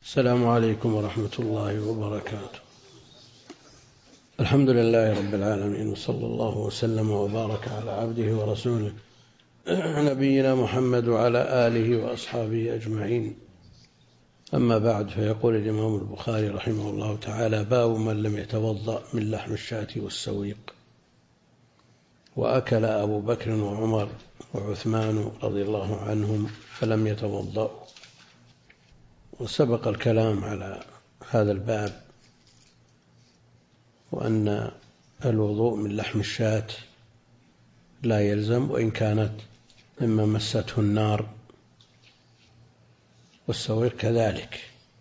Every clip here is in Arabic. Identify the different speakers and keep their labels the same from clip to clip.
Speaker 1: السلام عليكم ورحمة الله وبركاته. الحمد لله رب العالمين، وصلى الله وسلم وبارك على عبده ورسوله نبينا محمد وعلى آله وأصحابه أجمعين. أما بعد، فيقول الإمام البخاري رحمه الله تعالى: باب من لم يتوضأ من لحم الشاة والسويق. وأكل أبو بكر وعمر وعثمان رضي الله عنهم فلم يتوضأوا. وسبق الكلام على هذا الباب، وأن الوضوء من لحم الشاة لا يلزم وإن كانت مما مسته النار، والسويق كذلك.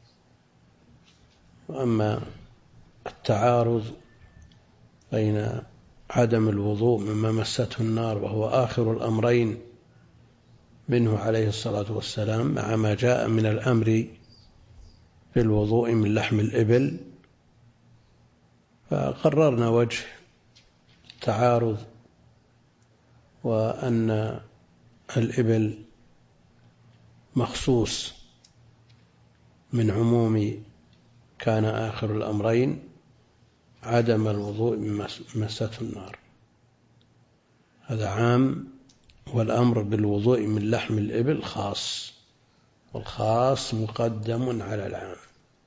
Speaker 1: وأما التعارض بين عدم الوضوء مما مسته النار، وهو آخر الأمرين منه عليه الصلاة والسلام، مع ما جاء من الأمر بالوضوء من لحم الإبل، فقررنا وجه التعارض، وأن الإبل مخصوص من عموم كان آخر الأمرين عدم الوضوء من مسته النار، هذا عام، والأمر بالوضوء من لحم الإبل خاص، والخاص مقدم على العام.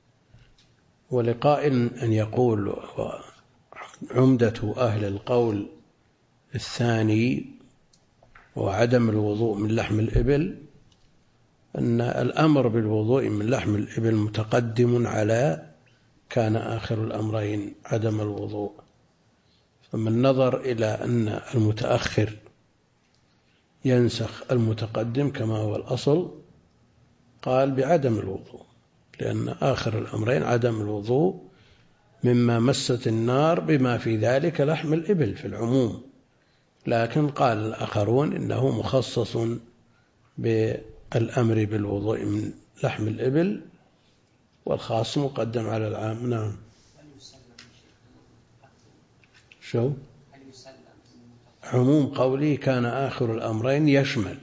Speaker 1: ولقائل أن يقول عمدة أهل القول الثاني وعدم الوضوء من لحم الإبل، أن الأمر بالوضوء من لحم الإبل متقدم على كان آخر الأمرين عدم الوضوء. فمن نظر إلى أن المتأخر ينسخ المتقدم كما هو الأصل، قال بعدم الوضوء، لأن آخر الأمرين عدم الوضوء مما مست النار، بما في ذلك لحم الإبل في العموم. لكن قال الآخرون إنه مخصص بالأمر بالوضوء من لحم الإبل، والخاص مقدم على العام. نعم. شو عموم قولي كان آخر الأمرين يشمل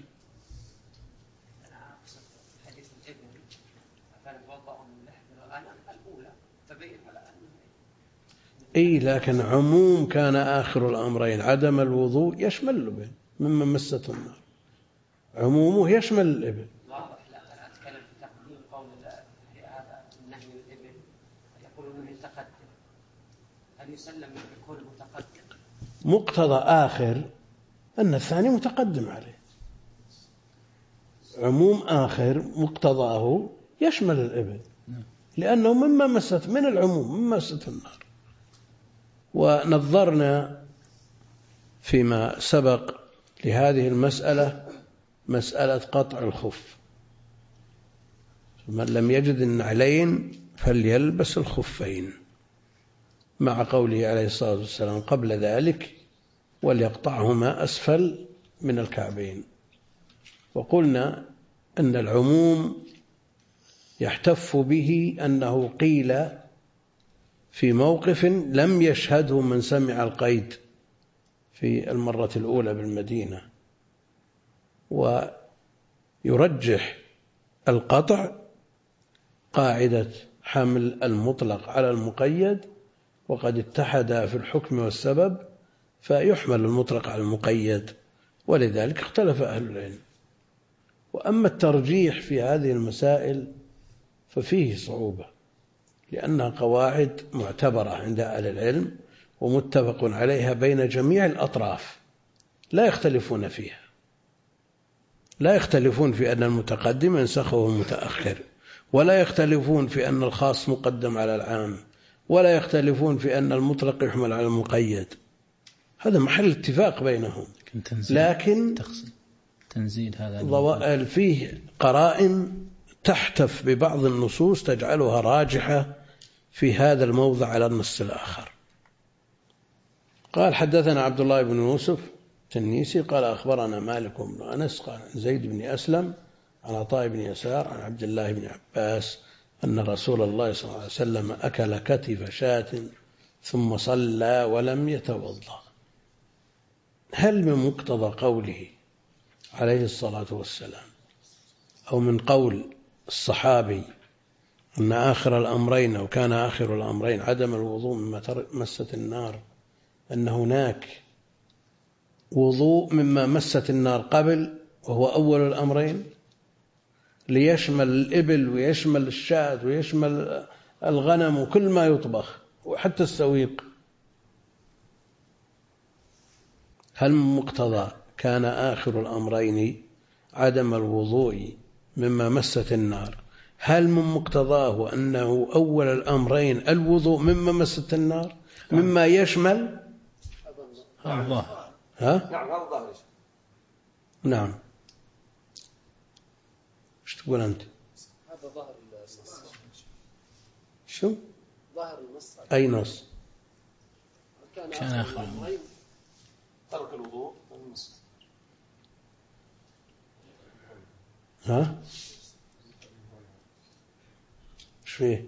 Speaker 1: لكن عموم كان آخر الأمرين عدم الوضوء يشمل الإبل مما مسته النار، عمومه يشمل الإبل.
Speaker 2: واضح. لا، أنا أتكلم في تقديم قول في هذا النهي الإبل، يقول أنه متقدم، هل يسلم يكون متقدم؟
Speaker 1: مقتضى آخر أن الثاني متقدم عليه، عموم آخر مقتضاه يشمل الإبل، لأنه مما مست من العموم مما مسته النار. ونظرنا فيما سبق لهذه المسألة مسألة قطع الخف، فمن لم يجد النعلين فليلبس الخفين، مع قوله عليه الصلاة والسلام قبل ذلك وليقطعهما أسفل من الكعبين. وقلنا أن العموم يحتف به أنه قيل في موقف لم يشهده من سمع القيد في المرة الأولى بالمدينة، ويرجح القطع قاعدة حمل المطلق على المقيد، وقد اتحدا في الحكم والسبب، فيحمل المطلق على المقيد، ولذلك اختلف أهل العلم. وأما الترجيح في هذه المسائل ففيه صعوبة، لأنها قواعد معتبرة عند أهل العلم ومتفق عليها بين جميع الأطراف، لا يختلفون فيها، لا يختلفون في أن المتقدم ينسخه المتأخر، ولا يختلفون في أن الخاص مقدم على العام، ولا يختلفون في أن المطلق يحمل على المقيد، هذا محل اتفاق بينهم. لكن
Speaker 3: تنزيل هذا
Speaker 1: فيه قرائن تحتف ببعض النصوص تجعلها راجحة في هذا الموضع على النص الآخر. قال: حدثنا عبد الله بن يوسف التنيسي قال: أخبرنا مالك بن أنس قال زيد بن أسلم عن عطاء بن يسار عن عبد الله بن عباس أن رسول الله صلى الله عليه وسلم أكل كتف شاة ثم صلى ولم يتوضأ. هل من مقتضى قوله عليه الصلاة والسلام أو من قول الصحابي أن آخر الأمرين أو كان آخر الأمرين عدم الوضوء مما مست النار، أن هناك وضوء مما مست النار قبل وهو أول الأمرين ليشمل الإبل ويشمل الشاة ويشمل الغنم وكل ما يطبخ وحتى السويق. هل من مقتضى كان آخر الأمرين عدم الوضوء مما مست النار، هل من مقتضاه أنه أول الأمرين الوضوء مما مست النار مما يشمل
Speaker 3: الله؟
Speaker 1: نعم. ايش تقول أنت؟
Speaker 4: هذا ظاهر النص.
Speaker 1: شو؟
Speaker 4: ظاهر النص.
Speaker 1: أي نص؟
Speaker 3: كان آخر الأمرين
Speaker 4: ترك الوضوء والمسح.
Speaker 1: ها؟ ايش فيه؟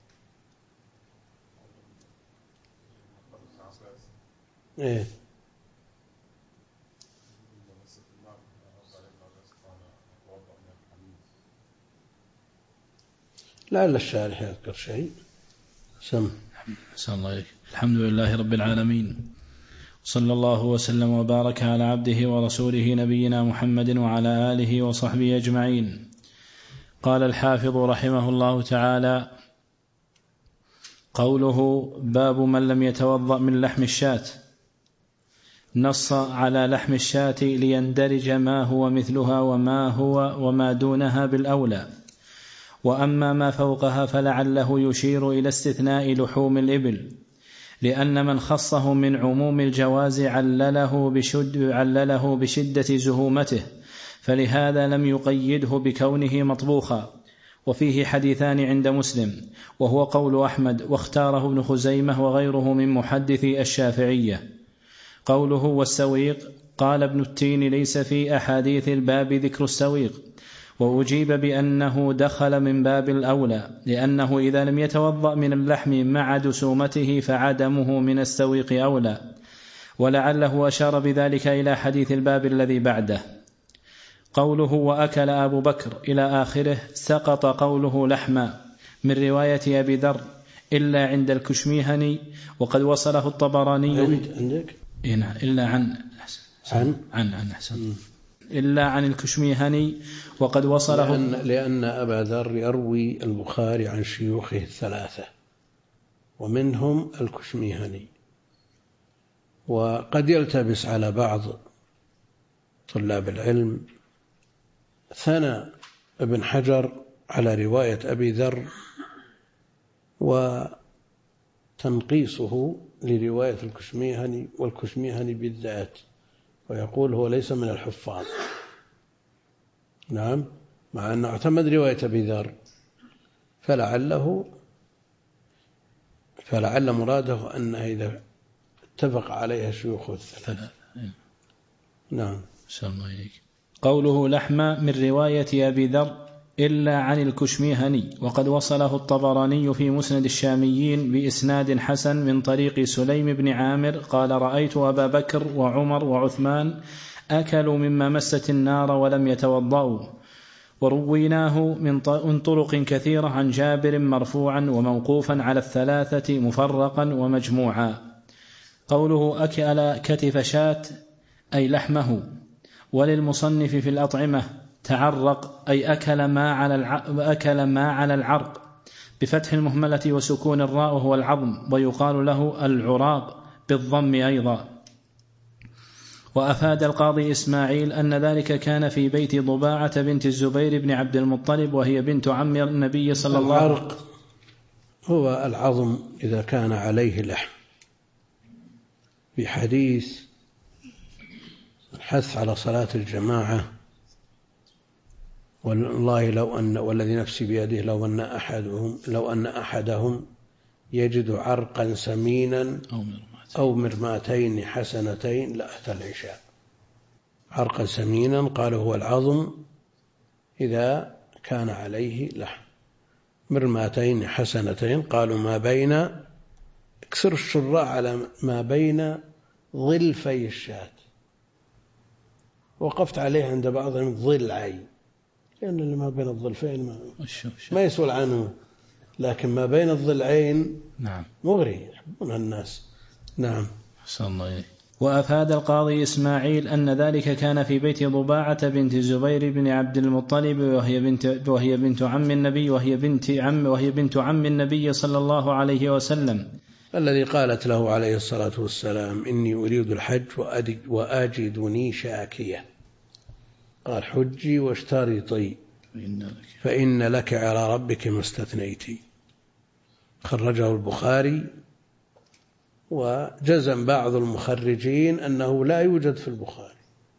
Speaker 1: ايه لعل الشارح يذكر شيء. سم.
Speaker 3: أحسن الله إليك. الحمد لله رب العالمين، صلى الله وسلم وبارك على عبده ورسوله نبينا محمد وعلى آله وصحبه أجمعين. قال الحافظ رحمه الله تعالى: قوله باب من لم يتوضأ من لحم الشاة، نص على لحم الشاة ليندرج ما هو مثلها وما دونها بالأولى، وأما ما فوقها فلعله يشير إلى استثناء لحوم الإبل، لأن من خصه من عموم الجواز علله بشدة زهومته، فلهذا لم يقيده بكونه مطبوخا. وفيه حديثان عند مسلم، وهو قول أحمد واختاره ابن خزيمة وغيره من محدثي الشافعية. قوله والسويق، قال ابن التين ليس في أحاديث الباب ذكر السويق، وأجيب بأنه دخل من باب الأولى، لأنه إذا لم يتوضأ من اللحم مع دسومته فعدمه من السويق أولى، ولعله أشار بذلك إلى حديث الباب الذي بعده. قوله وأكل أبو بكر إلى آخره، سقط قوله لحما من رواية أبي ذر إلا عند الكشميهني، وقد وصله الطبراني إلا عن الكشميهني، وقد وصله
Speaker 1: لأن أبا ذر يروي البخاري عن شيوخه الثلاثة ومنهم الكشميهني، وقد يلتبس على بعض طلاب العلم ثنى ابن حجر على رواية أبي ذر وتنقيصه لرواية الكشميهني والكشميهني بالذات، ويقول هو ليس من الحفاظ. نعم، مع أنه اعتمد رواية أبي ذر، فلعل مراده أنه إذا اتفق عليها شيوخ الثلاثة. نعم.
Speaker 3: قوله لحم من رواية أبي ذر إلا عن الكشميهني، وقد وصله الطبراني في مسند الشاميين بإسناد حسن من طريق سليم بن عامر قال: رأيت أبا بكر وعمر وعثمان أكلوا مما مست النار ولم يتوضأوا. ورويناه من طرق كثيرة عن جابر مرفوعا وموقوفا على الثلاثة مفرقا ومجموعا. قوله أكل كتف شاة أي لحمه. وللمصنف في الأطعمة تعرق أي أكل ما على العرق بفتح المهملة وسكون الراء وهو العظم، ويقال له العراق بالضم أيضا. وأفاد القاضي إسماعيل أن ذلك كان في بيت ضباعة بنت الزبير بن عبد المطلب، وهي بنت عم النبي صلى الله عليه وسلم.
Speaker 1: العرق هو العظم إذا كان عليه لحم، في حديث الحث على صلاة الجماعة، والله والذي نفسي بيده لو أن أحدهم يجد عرقا سمينا أو مرماتين حسنتين لأتى العشاء. عرقا سمينا قالوا هو العظم إذا كان عليه لحم، مرماتين حسنتين قالوا ما بين، اكسر الشراء على ما بين ظلفي الشاة، وقفت عليه عند بعضهم ضلعي، لأن اللي ما بين الظلفين ما يسول عنه لكن ما بين الضلعين
Speaker 3: نعم
Speaker 1: مغري يحبونها الناس. نعم.
Speaker 3: أحسن الله إليك. وأفاد القاضي إسماعيل أن ذلك كان في بيت ضباعة بنت الزبير بن عبد المطلب وهي بنت عم النبي وهي بنت عم النبي صلى الله عليه وسلم،
Speaker 1: الذي قالت له عليه الصلاة والسلام إني أريد الحج وأجدني شاكية، قال حجي واشترطي فإن لك على ربك ما استثنيتي. خرجه البخاري، وجزم بعض المخرجين أنه لا يوجد في البخاري.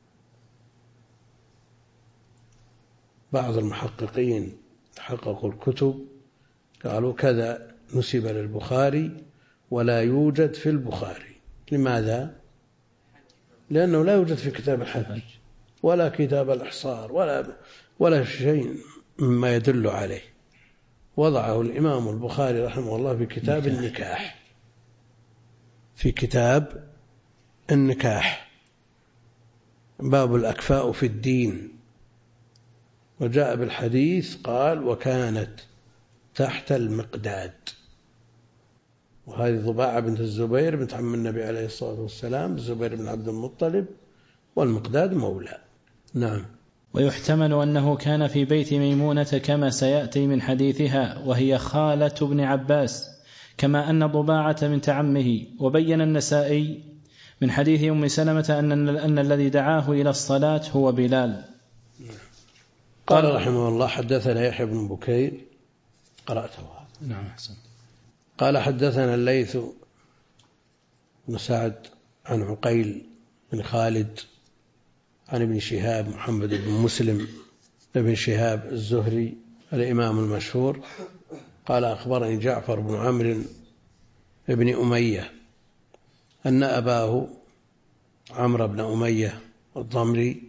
Speaker 1: بعض المحققين حققوا الكتب قالوا كذا نسب للبخاري ولا يوجد في البخاري. لماذا؟ لأنه لا يوجد في كتاب الحج ولا كتاب الإحصار ولا شيء مما يدل عليه. وضعه الإمام البخاري رحمه الله في كتاب النكاح، في كتاب النكاح باب الأكفاء في الدين، وجاء بالحديث قال وكانت تحت المقداد. وهذه ضباعة بنت الزبير بنت عم النبي عليه الصلاة والسلام، الزبير بن عبد المطلب، والمقداد مولى. نعم.
Speaker 3: ويحتمل أنه كان في بيت ميمونة كما سيأتي من حديثها، وهي خالة ابن عباس، كما أن ضباعة بنت عمه. وبين النسائي من حديث أم سلمة أن الذي دعاه إلى الصلاة هو بلال.
Speaker 1: قال رحمه الله حدثنا يحيى بن بكير، قرأته.
Speaker 3: نعم أحسن.
Speaker 1: قال حدثنا الليث بن سعد عن عقيل بن خالد عن ابن شهاب محمد بن مسلم ابن شهاب الزهري الإمام المشهور قال أخبرني جعفر بن عمرو بن أمية أن أباه عمرو بن أمية الضمري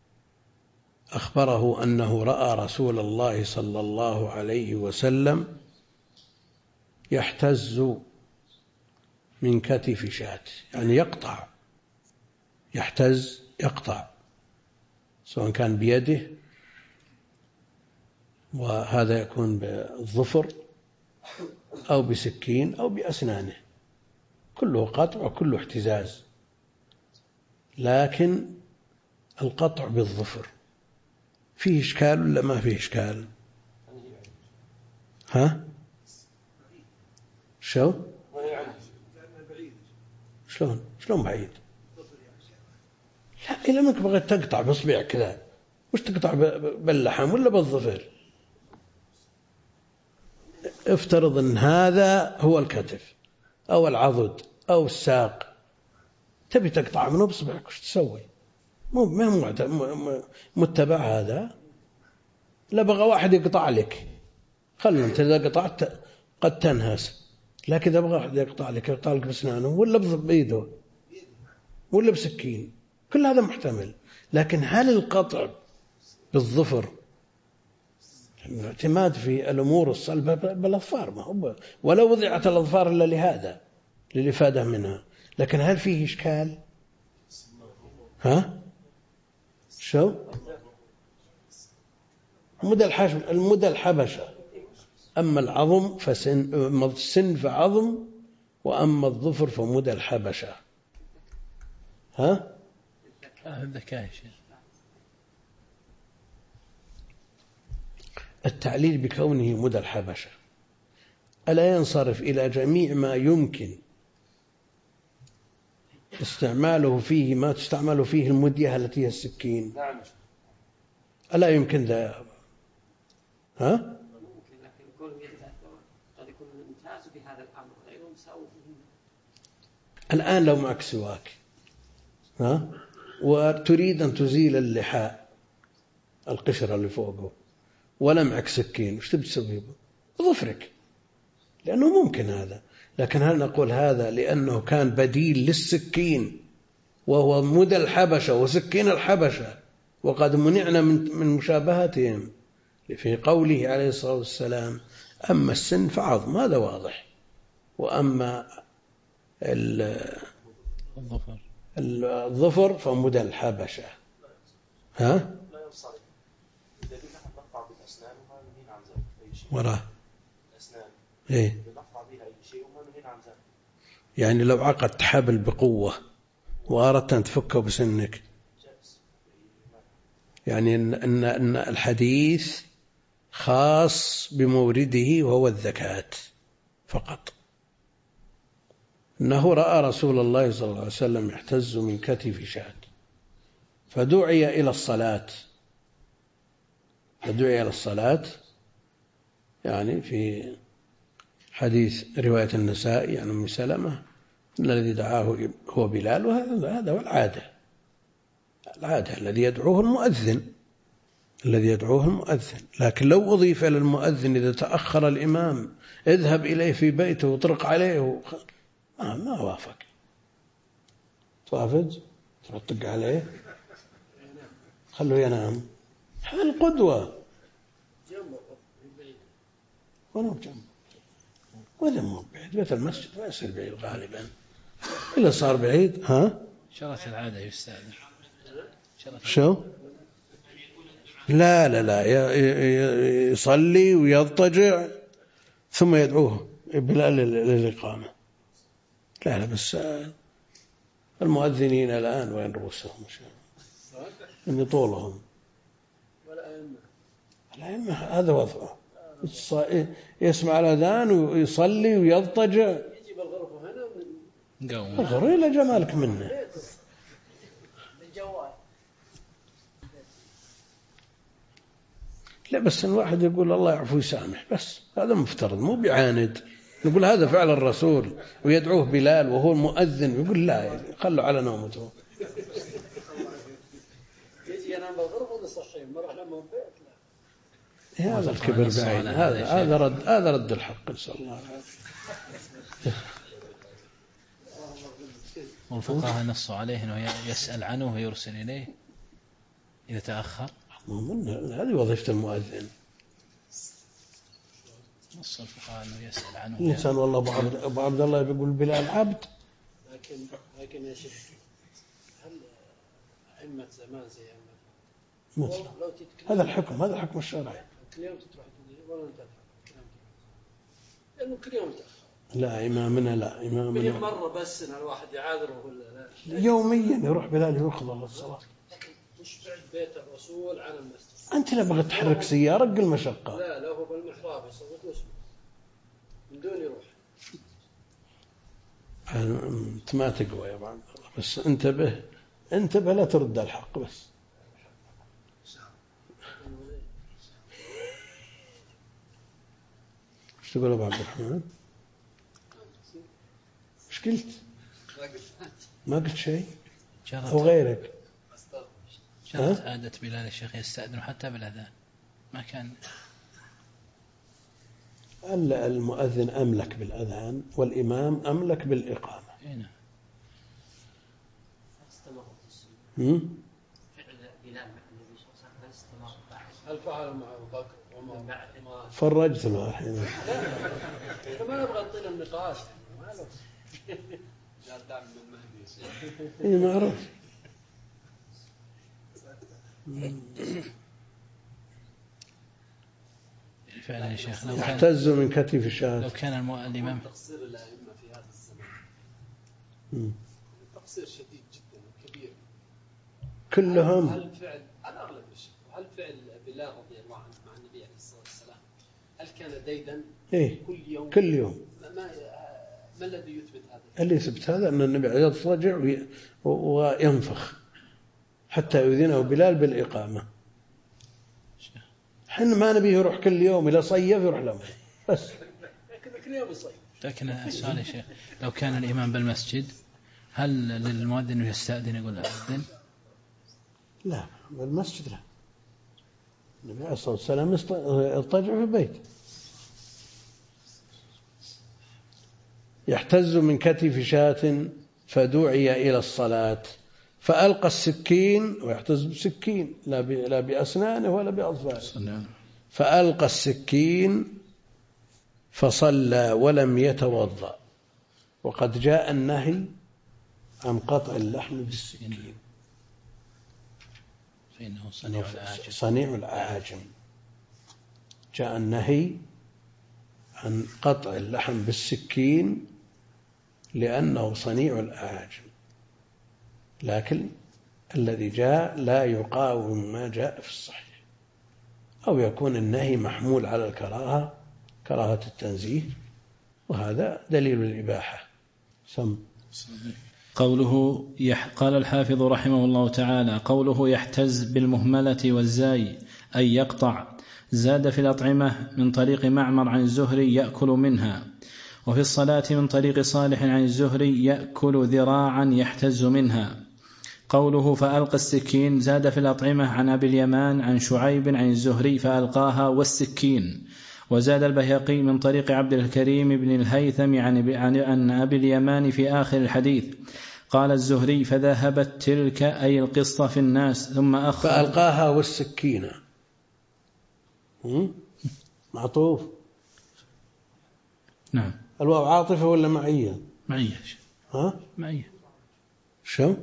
Speaker 1: أخبره أنه رأى رسول الله صلى الله عليه وسلم يحتز من كتف شاة، يعني يقطع، يحتز يقطع، سواء كان بيده، وهذا يكون بالظفر أو بسكين أو بأسنانه، كله قطع وكله احتزاز. لكن القطع بالظفر فيه إشكال ولا ما فيه إشكال؟ ها؟ شو؟ شلون بعيد؟ لا، إذا منك بغيت تقطع بإصبع كذا، وش تقطع باللحم ولا بالظفر؟ افترض أن هذا هو الكتف أو العضد أو الساق، تبي تقطع منه بإصبعك، وش تسوي؟ ما هو متبع هذا. لا بغى واحد يقطع لك، خلنا أنت إذا قطعت قد تنهس، لكن إذا بغى واحد يقطع لك بأسنانه ولا بيده ولا بسكين، كل هذا محتمل. لكن هل القطع بالظفر الاعتماد في الأمور الصلبة بالأظفار، ما هو ولا وضعت الأظفار إلا لهذا، للإفادة منها. لكن هل فيه إشكال؟ ها؟ شو؟ المدى الحبشة، أما العظم السن فعظم، وأما الظفر فمدى الحبشة. ها؟
Speaker 3: الذكاء.
Speaker 1: التعليل بكونه مدى الحبشة ألا ينصرف إلى جميع ما يمكن استعماله فيه، ما تستعمل فيه المدية التي هي السكين؟ ألا يمكن ذا؟ ها؟
Speaker 2: ممكن، لكن يكون قد يكون ممتاز بهذا الأمر غير مساوي فيه.
Speaker 1: الآن لو معك سواك، ها، وتريد أن تزيل اللحاء القشرة اللي فوقه، ولا معك سكين، وش تبي تسوي بظفرك؟ لأنه ممكن هذا. لكن هل نقول هذا لأنه كان بديل للسكين وهو مدى الحبشة وسكين الحبشة، وقد منعنا من مشابهتهم في قوله عليه الصلاة والسلام أما السن فعظم، هذا واضح، وأما الظفر فمدى الحبشة. ها؟ وراه إيه؟
Speaker 4: نقطع بها أي شيء وما نهينا عن ذلك.
Speaker 1: يعني لو عقدت حبل بقوة وأردت أن تفكه بسنك، يعني أن الحديث خاص بمورده وهو الذكاة فقط. إنه رأى رسول الله صلى الله عليه وسلم يحتز من كتف شاة فدعي إلى الصلاة، يعني في حديث رواية النسائي عن أم سلمة الذي دعاه هو بلال، وهذا هو العادة الذي يدعوه المؤذن. لكن لو أضيف إلى المؤذن إذا تأخر الإمام اذهب إليه في بيته واطرق عليه ما وافق، توافج تطق عليه خلوه ينام. هذا القدوة ولا مو بعيد، بيت المسجد ما يصير بعيد غالبا، إلا صار بعيد.
Speaker 3: شرط العادة يستأذن.
Speaker 1: شو؟ لا يصلي ويضطجع ثم يدعوه بلال للإقامة. لا بس المؤذنين الآن وين رؤوسهم إن طولهم الأئمة هذا وضعه، يسمع الأذان ويصلي ويضطجع.
Speaker 4: يجيب الغرفة هنا
Speaker 1: الغرفة إلى جمالك منه. لا بس الواحد يقول الله يعفو يسامح، بس هذا مفترض، مو بيعاند. نقول هذا فعل الرسول ويدعوه بلال وهو المؤذن، يقول لا خلوا على نومته.
Speaker 4: يجي ينام بالغرفة ونصحيه مرة لما بيت.
Speaker 1: هذا الكبر بعين، هذا رد الحق، نسأل الله العافية.
Speaker 3: والفقهاء نصوا عليه أنه يسأل عنه ويرسل إليه إذا تأخر.
Speaker 1: هذه وظيفة المؤذن.
Speaker 3: نص الفقهاء أنه يسأل عنه.
Speaker 1: الإنسان والله أبو عبد الله بيقول بلال عبد.
Speaker 4: لكن يا شيخ هل أئمة زمان زي
Speaker 1: هذا الحكم الشرعي.
Speaker 4: كل يوم تروح ولا تذهب لأنه كل يوم تأخر.
Speaker 1: لا إمامنا
Speaker 4: مرة بس إن الواحد يعاذره ولا لا.
Speaker 1: يوميا يروح بلال يخضر للصلاة.
Speaker 4: لكن مش بعد بيت الرسول عن المسجد.
Speaker 1: أنت لا بغيت تحرك سيارة قل مشقة.
Speaker 4: لا هو بالمحراب يصوت واسمه من دون يروح.
Speaker 1: أنت ما تقوى يا بعض الله، بس انتبه لا ترد الحق بس. ايش تقول أبو عبد الرحمن؟ ايش قلت؟ ما قلت شيء أو غيرك؟
Speaker 3: جرت عادة بلال الشيخ يستأذن حتى بالأذان، ما كان.
Speaker 1: المؤذن أملك بالأذان والإمام أملك بالإقامة.
Speaker 3: هنا
Speaker 2: فعل بلال مع النبي صلى الله عليه وسلم استمر بعد.
Speaker 4: هل فعل مع أبو بكر وما بعد؟
Speaker 1: فرجت له الحين.
Speaker 4: ما نبغى نطيل النقاش.
Speaker 1: ما أعرف.
Speaker 3: فعلا يا شيخ
Speaker 1: احتز من كتف شاة.
Speaker 3: لو كان الإمام
Speaker 4: تقصير الأئمة في هذا الزمان تقصير شديد جدا وكبير.
Speaker 1: كلهم.
Speaker 4: هل فعل على أغلب الشيء، وهل فعل بلال رضي الله عنه مع النبي عليه الصلاة والسلام هل كان ديدا
Speaker 1: كل يوم؟
Speaker 4: ما الذي يثبت هذا؟
Speaker 1: اللي يثبت هذا أن النبي يضطجع وينفخ حتى يؤذنه بلال بالإقامة. حين ما نبيه يروح كل يوم، إلى صيف يروح له بس.
Speaker 4: كل يوم يصيف.
Speaker 3: لكن السؤال يا شيخ، لو كان الإمام بالمسجد هل للمؤذن يستأذن يقول أذن؟
Speaker 1: لا بالمسجد لا. النبي عليه الصلاة والسلام يضطجع في البيت. يحتز من كتف شاة فدعي إلى الصلاة فألقى السكين، ويحتز بسكين لا بأسنانه ولا بأظفاره، فألقى السكين فصلى ولم يتوضأ، وقد جاء النهي عن قطع اللحم بالسكين
Speaker 3: فإنه
Speaker 1: صنيع الأعاجم. جاء النهي عن قطع اللحم بالسكين لأنه صنيع الأعاجم، لكن الذي جاء لا يقاوم ما جاء في الصحيح، أو يكون النهي محمول على الكراهة، كراهة التنزيه، وهذا دليل الإباحة.
Speaker 3: قوله قال الحافظ رحمه الله تعالى: قوله يحتز بالمهملة والزاي أي يقطع. زاد في الأطعمة من طريق معمر عن الزهري يأكل منها، وفي الصلاة من طريق صالح عن الزهري يأكل ذراعا يحتز منها. قوله فألقى السكين زاد في الأطعمة عن أبي اليمان عن شعيب عن الزهري فألقاها والسكين. وزاد البيهقي من طريق عبد الكريم بن الهيثم عن أبي اليمان في آخر الحديث. قال الزهري فذهبت تلك أي القصة في الناس ثم أخذ
Speaker 1: فألقاها والسكينة معطوف.
Speaker 3: نعم.
Speaker 1: الواو عاطفة ولا معية؟
Speaker 3: معية.
Speaker 1: ها؟
Speaker 3: معية.
Speaker 1: شو؟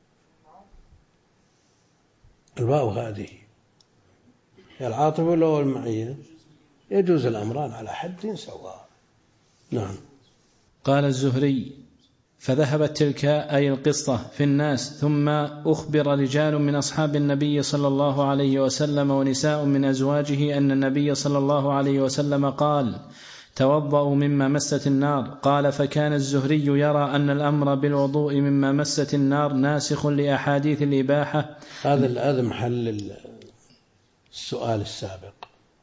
Speaker 1: الواو هذه هي العاطفة ولا المعية؟ يجوز الأمران على حد سواء. نعم.
Speaker 3: قال الزهري فذهبت تلك أي القصة في الناس ثم أخبر رجال من أصحاب النبي صلى الله عليه وسلم ونساء من أزواجه أن النبي صلى الله عليه وسلم قال توضأوا مما مست النار. قال فكان الزهري يرى أن الأمر بالوضوء مما مست النار ناسخ لأحاديث الإباحة.
Speaker 1: هذا محل السؤال السابق،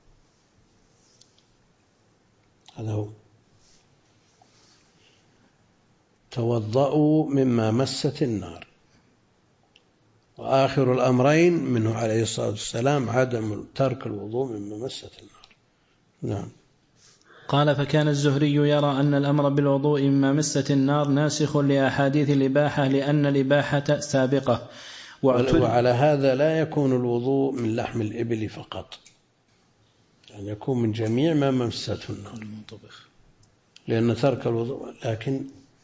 Speaker 1: هذا هو توضأوا مما مست النار، وآخر الأمرين منه عليه الصلاة والسلام عدم ترك الوضوء مما مست النار. نعم.
Speaker 3: قال فكان الزهري يرى أن الأمر بالوضوء مما مست النار ناسخ لأحاديث الإباحة لأن الإباحة سابقة.
Speaker 1: وعلى هذا لا يكون الوضوء من لحم الإبل فقط، يعني يكون من جميع ما مسته النار، لأن ترك الوضوء، لكن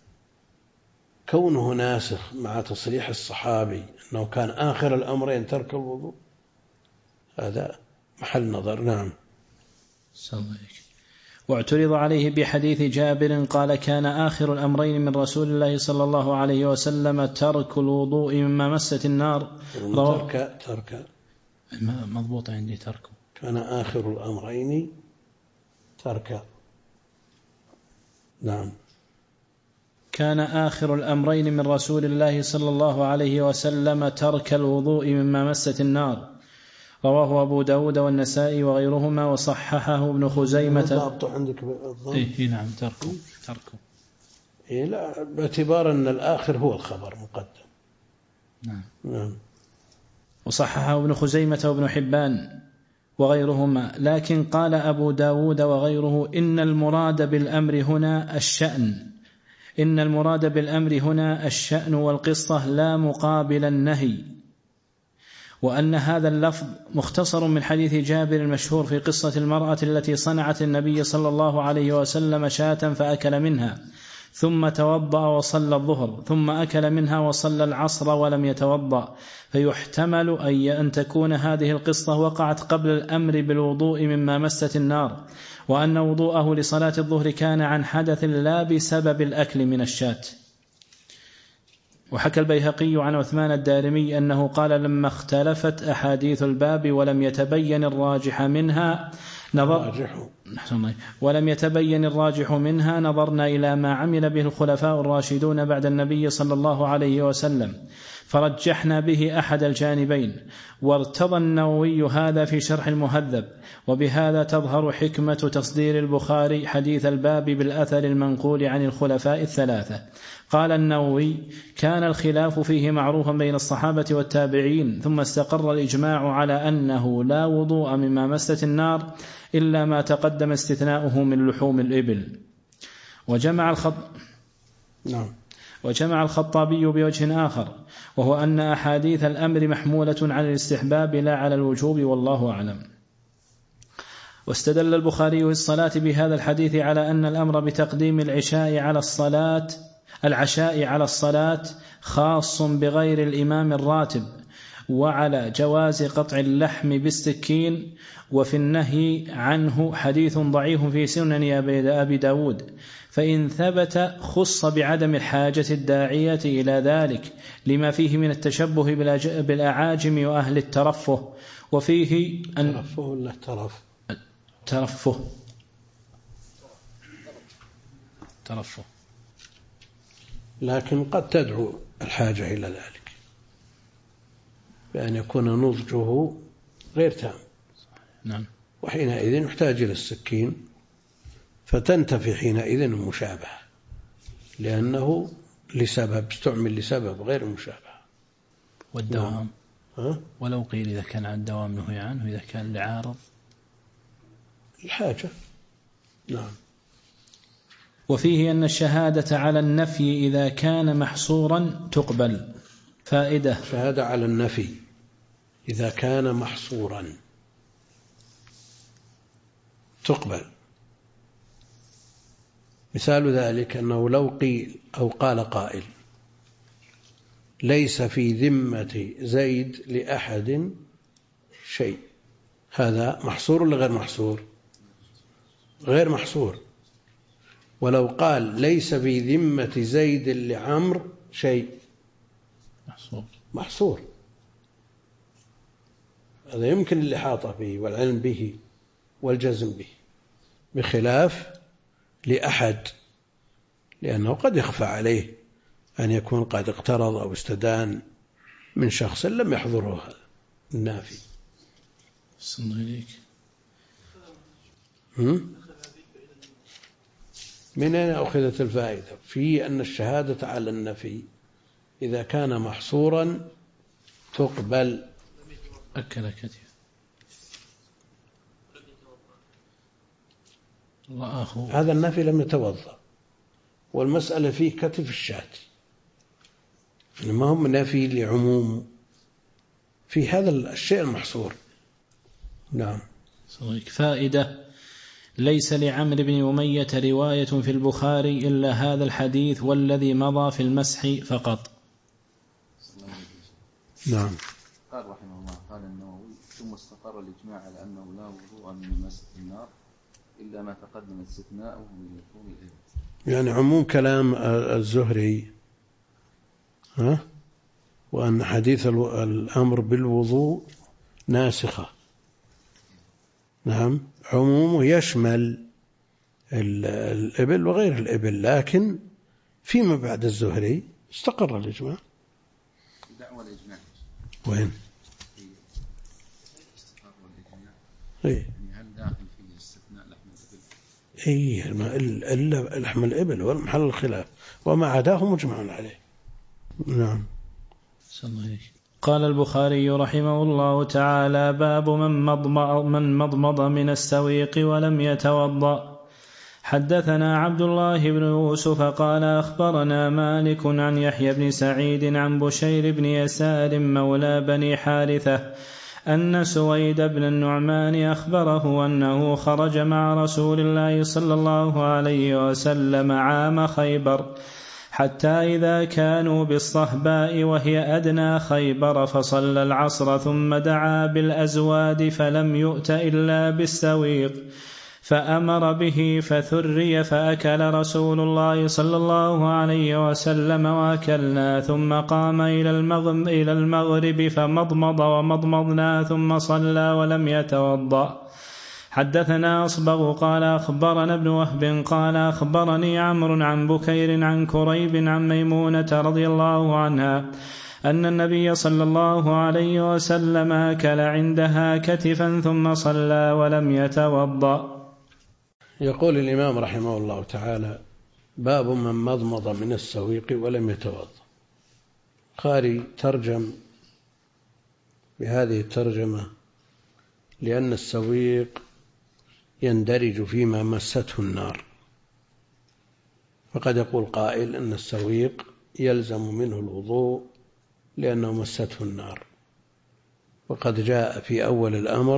Speaker 1: كونه ناسخ مع تصريح الصحابي أنه كان آخر الأمرين ترك الوضوء هذا محل نظر. نعم.
Speaker 3: واعترض عليه بحديث جابر قال كان آخر الأمرين من رسول الله صلى الله عليه وسلم ترك الوضوء مما مست النار.
Speaker 1: ترك
Speaker 3: مضبوط عندي تركه.
Speaker 1: كان آخر الأمرين ترك. نعم.
Speaker 3: كان آخر الأمرين من رسول الله صلى الله عليه وسلم ترك الوضوء مما مست النار. رواه أبو داود والنسائي وغيرهما وصححه ابن خزيمة.
Speaker 1: عندك الضم؟
Speaker 3: إيه نعم تركه.
Speaker 1: إيه لا، باعتبار أن الآخر هو الخبر مقدم. نعم.
Speaker 3: وصححه ابن خزيمة وابن حبان وغيرهما، لكن قال أبو داود وغيره إن المراد بالأمر هنا الشأن. إن المراد بالأمر هنا الشأن والقصة لا مقابل النهي، وأن هذا اللفظ مختصر من حديث جابر المشهور في قصة المرأة التي صنعت النبي صلى الله عليه وسلم شاة فأكل منها ثم توضأ وصلى الظهر ثم أكل منها وصلى العصر ولم يتوضأ، فيحتمل أن تكون هذه القصة وقعت قبل الأمر بالوضوء مما مست النار، وأن وضوءه لصلاة الظهر كان عن حدث لا بسبب الأكل من الشاة. وحكى البيهقي عن عثمان الدارمي أنه قال لما اختلفت أحاديث الباب ولم يتبين الراجح منها نظرنا إلى ما عمل به الخلفاء الراشدون بعد النبي صلى الله عليه وسلم فرجحنا به أحد الجانبين. وارتضى النووي هذا في شرح المهذب، وبهذا تظهر حكمة تصدير البخاري حديث الباب بالأثر المنقول عن الخلفاء الثلاثة. قال النووي كان الخلاف فيه معروفا بين الصحابة والتابعين، ثم استقر الإجماع على أنه لا وضوء مما مست النار إلا ما تقدم استثناؤه من لحوم الإبل. وجمع الخطابي بوجه آخر، وهو أن أحاديث الأمر محمولة على الاستحباب لا على الوجوب، والله أعلم. واستدل البخاري في الصلاة بهذا الحديث على أن الأمر بتقديم العشاء على الصلاة خاص بغير الإمام الراتب، وعلى جواز قطع اللحم بالسكين. وفي النهي عنه حديث ضعيف في سنن أبي داود، فإن ثبت خص بعدم الحاجة الداعية إلى ذلك لما فيه من التشبه بالأعاجم وأهل الترفه. وفيه
Speaker 1: ترفه ولا
Speaker 3: ترفه،
Speaker 1: لكن قد تدعو الحاجة إلى ذلك بأن يكون نضجه غير تام.
Speaker 3: نعم.
Speaker 1: وحينئذ يحتاج إلى السكين، فتنتفي حينئذ المشابهة، لأنه استعمل لسبب غير المشابهة.
Speaker 3: والدوام
Speaker 1: ولو
Speaker 3: قيل إذا كان عن الدوام نهي عنه، إذا كان لعارض
Speaker 1: الحاجة. نعم.
Speaker 3: وفيه أن الشهادة على النفي إذا كان محصورا تقبل. فائدة:
Speaker 1: شهادة على النفي إذا كان محصورا تقبل. مثال ذلك أنه لو قيل أو قال قائل: ليس في ذمة زيد لأحد شيء، هذا محصور ولا غير محصور؟ غير محصور. ولو قال: ليس في ذمة زيد لعمر شيء، محصور. هذا يمكن الإحاطة به والعلم به والجزم به، بخلاف لأحد، لأنه قد يخفى عليه أن يكون قد اقترض أو استدان من شخص لم يحضره هذا النافي. من أين أخذت الفائدة؟ في أن الشهادة على النفي إذا كان محصورا تقبل.
Speaker 3: أكل كتف
Speaker 1: هذا النفي لم يتوضأ، والمسألة فيه كتف الشاة، ما هم نفي لعموم في هذا الشيء المحصور. نعم.
Speaker 3: فائدة: ليس لعمرو بن أمية رواية في البخاري إلا هذا الحديث والذي مضى في المسح فقط.
Speaker 1: نعم.
Speaker 5: قال رحمه الله: قال النووي: ثم استقر الإجماع على أنه لا وضوء من مس النار إلا ما تقدم استثناؤه من يكون الإبل.
Speaker 1: يعني عموم كلام الزهري وأن حديث الأمر بالوضوء ناسخة. نعم، عمومه يشمل الإبل وغير الإبل، لكن فيما بعد الزهري استقر الإجماع.
Speaker 5: دعوى الإجماع
Speaker 1: وين؟
Speaker 5: استقر الإجماع.
Speaker 1: إيه.
Speaker 5: هل داخل فيه استثناء لحم الإبل؟
Speaker 1: إيه، إلا لحم الإبل والمحل الخلاف، وما عداه مجمع عليه. نعم.
Speaker 3: قال البخاري رحمه الله تعالى: باب من مضمض من السويق ولم يتوضأ. حدثنا عبد الله بن يوسف قال أخبرنا مالك عن يحيى بن سعيد عن بشير بن يسار مولى بني حارثة أن سويد بن النعمان أخبره أنه خرج مع رسول الله صلى الله عليه وسلم عام خيبر، حتى إذا كانوا بالصهباء وهي أدنى خيبر فصلى العصر ثم دعا بالأزواد فلم يؤت إلا بالسويق، فأمر به فثري، فأكل رسول الله صلى الله عليه وسلم وأكلنا، ثم قام إلى المغرب فمضمض ومضمضنا ثم صلى ولم يتوضأ. حدثنا أصبغ قال أخبرنا ابن وهب قال أخبرني عمرو عن بكير عن كريب عن ميمونة رضي الله عنها أن النبي صلى الله عليه وسلم أكل عندها كتفا ثم صلى ولم يتوضأ.
Speaker 1: يقول الإمام رحمه الله تعالى: باب من مضمض من السويق ولم يتوضأ. البخاري ترجم بهذه الترجمة لأن السويق يندرج فيما مسته النار، فقد يقول قائل أن السويق يلزم منه الوضوء لأنه مسته النار، وقد جاء في أول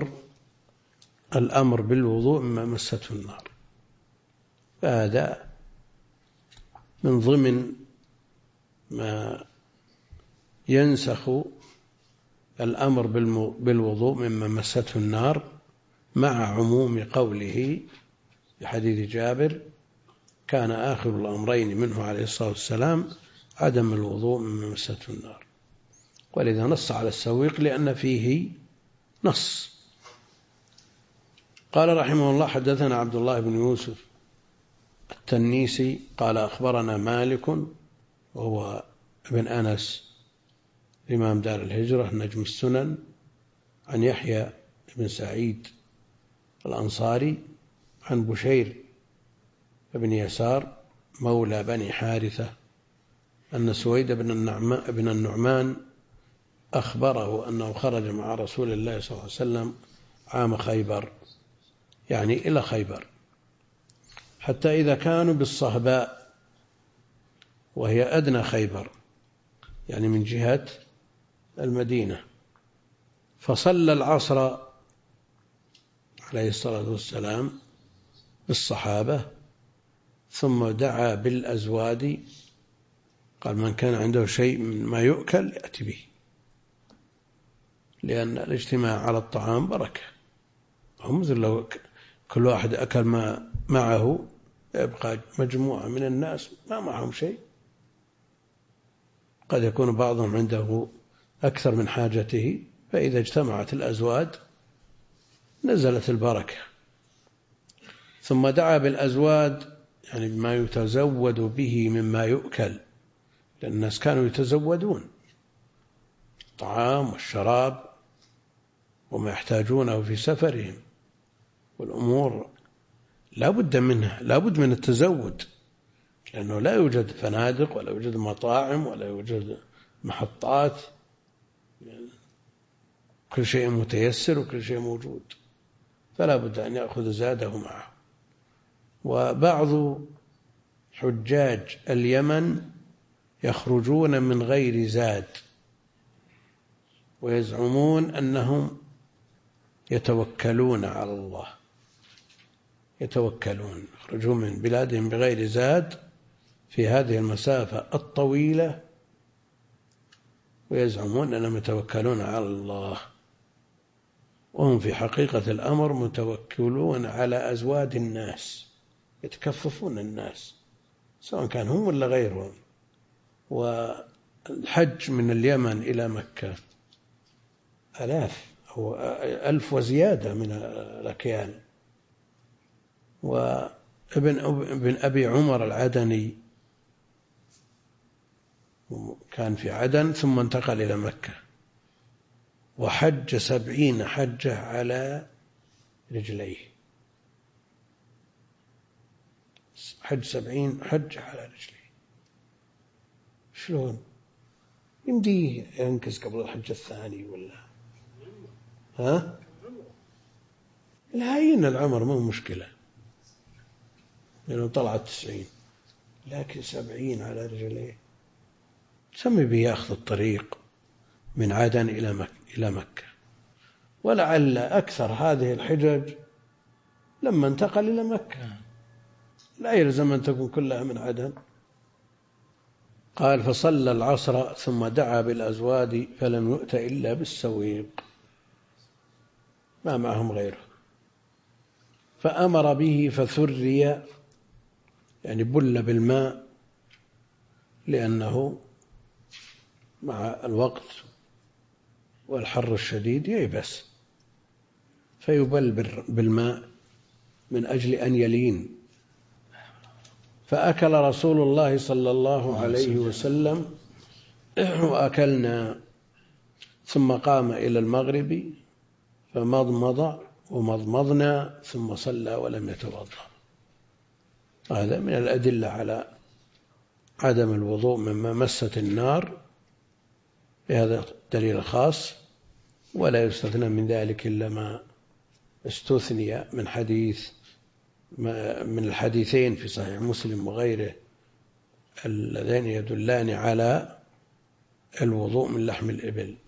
Speaker 1: الأمر بالوضوء مما مسته النار، فهذا من ضمن ما ينسخ الأمر بالوضوء مما مسته النار مع عموم قوله في حديث جابر: كان آخر الأمرين منه عليه الصلاة والسلام عدم الوضوء مما مسته النار. ولذا نص على السويق لأن فيه نص. قال رحمه الله: حدثنا عبد الله بن يوسف التنيسي قال أخبرنا مالك وهو ابن أنس إمام دار الهجرة نجم السنن، عن يحيى بن سعيد الأنصاري عن بشير بن يسار مولى بني حارثة أن سويد بن النعمان أخبره أنه خرج مع رسول الله صلى الله عليه وسلم عام خيبر، يعني إلى خيبر، حتى إذا كانوا بالصهباء وهي أدنى خيبر يعني من جهة المدينة، فصلى العصر عليه الصلاة والسلام بالصحابة، ثم دعا بالأزواد، قال: من كان عنده شيء ما يؤكل يأتي به، لأن الاجتماع على الطعام بركة. مثل لو كل واحد أكل ما معه يبقى مجموعة من الناس ما معهم شيء، قد يكون بعضهم عنده أكثر من حاجته، فإذا اجتمعت الأزواد نزلت البركة. ثم دعا بالأزواد يعني بما يتزود به مما يؤكل، لأن الناس كانوا يتزودون الطعام والشراب وما يحتاجونه في سفرهم، والأمور لا بد منها، لا بد من التزود، لأنه لا يوجد فنادق ولا يوجد مطاعم ولا يوجد محطات، كل شيء متيسر وكل شيء موجود، فلا بد أن يأخذ زاده معه. وبعض حجاج اليمن يخرجون من غير زاد ويزعمون أنهم يتوكلون على الله، يخرجون من بلادهم بغير زاد في هذه المسافة الطويلة، ويزعمون أنهم يتوكلون على الله، وهم في حقيقة الأمر متوكلون على أزواد الناس، يتكففون الناس سواء كان هم ولا غيرهم. والحج من اليمن إلى مكة 1000 أو 1000 وزيادة من الأكيال. وابن أبي عمر العدني كان في عدن ثم انتقل إلى مكة، وحج 70 حجة على رجليه، حج 70 حجة على رجليه. شلون يمديه ينكس قبل الحج الثاني ولا ها؟ الهين العمر مو مشكلة لأنه طلعت 90، لكن 70 على رجليه تسمي به يأخذ الطريق من عدن إلى مكة. ولعل أكثر هذه الحجج لما انتقل إلى مكة، لا يلزم أن تكون كلها من عدن. قال: فصلى العصر ثم دعا بالأزواد فلم يؤت إلا بالسويق، ما معهم غيره، فأمر به فثري، يعني بل بالماء، لأنه مع الوقت والحر الشديد ييبس، فيبل بالماء من أجل أن يلين. فأكل رسول الله صلى الله عليه وسلم وأكلنا، ثم قام إلى المغرب فمضمض ومضمضنا ثم صلى ولم يتوضأ. هذا من الأدلة على عدم الوضوء مما مست النار بهذا الدليل الخاص، ولا يستثنى من ذلك إلا ما استثني من الحديثين في صحيح مسلم وغيره اللذين يدلان على الوضوء من لحم الإبل.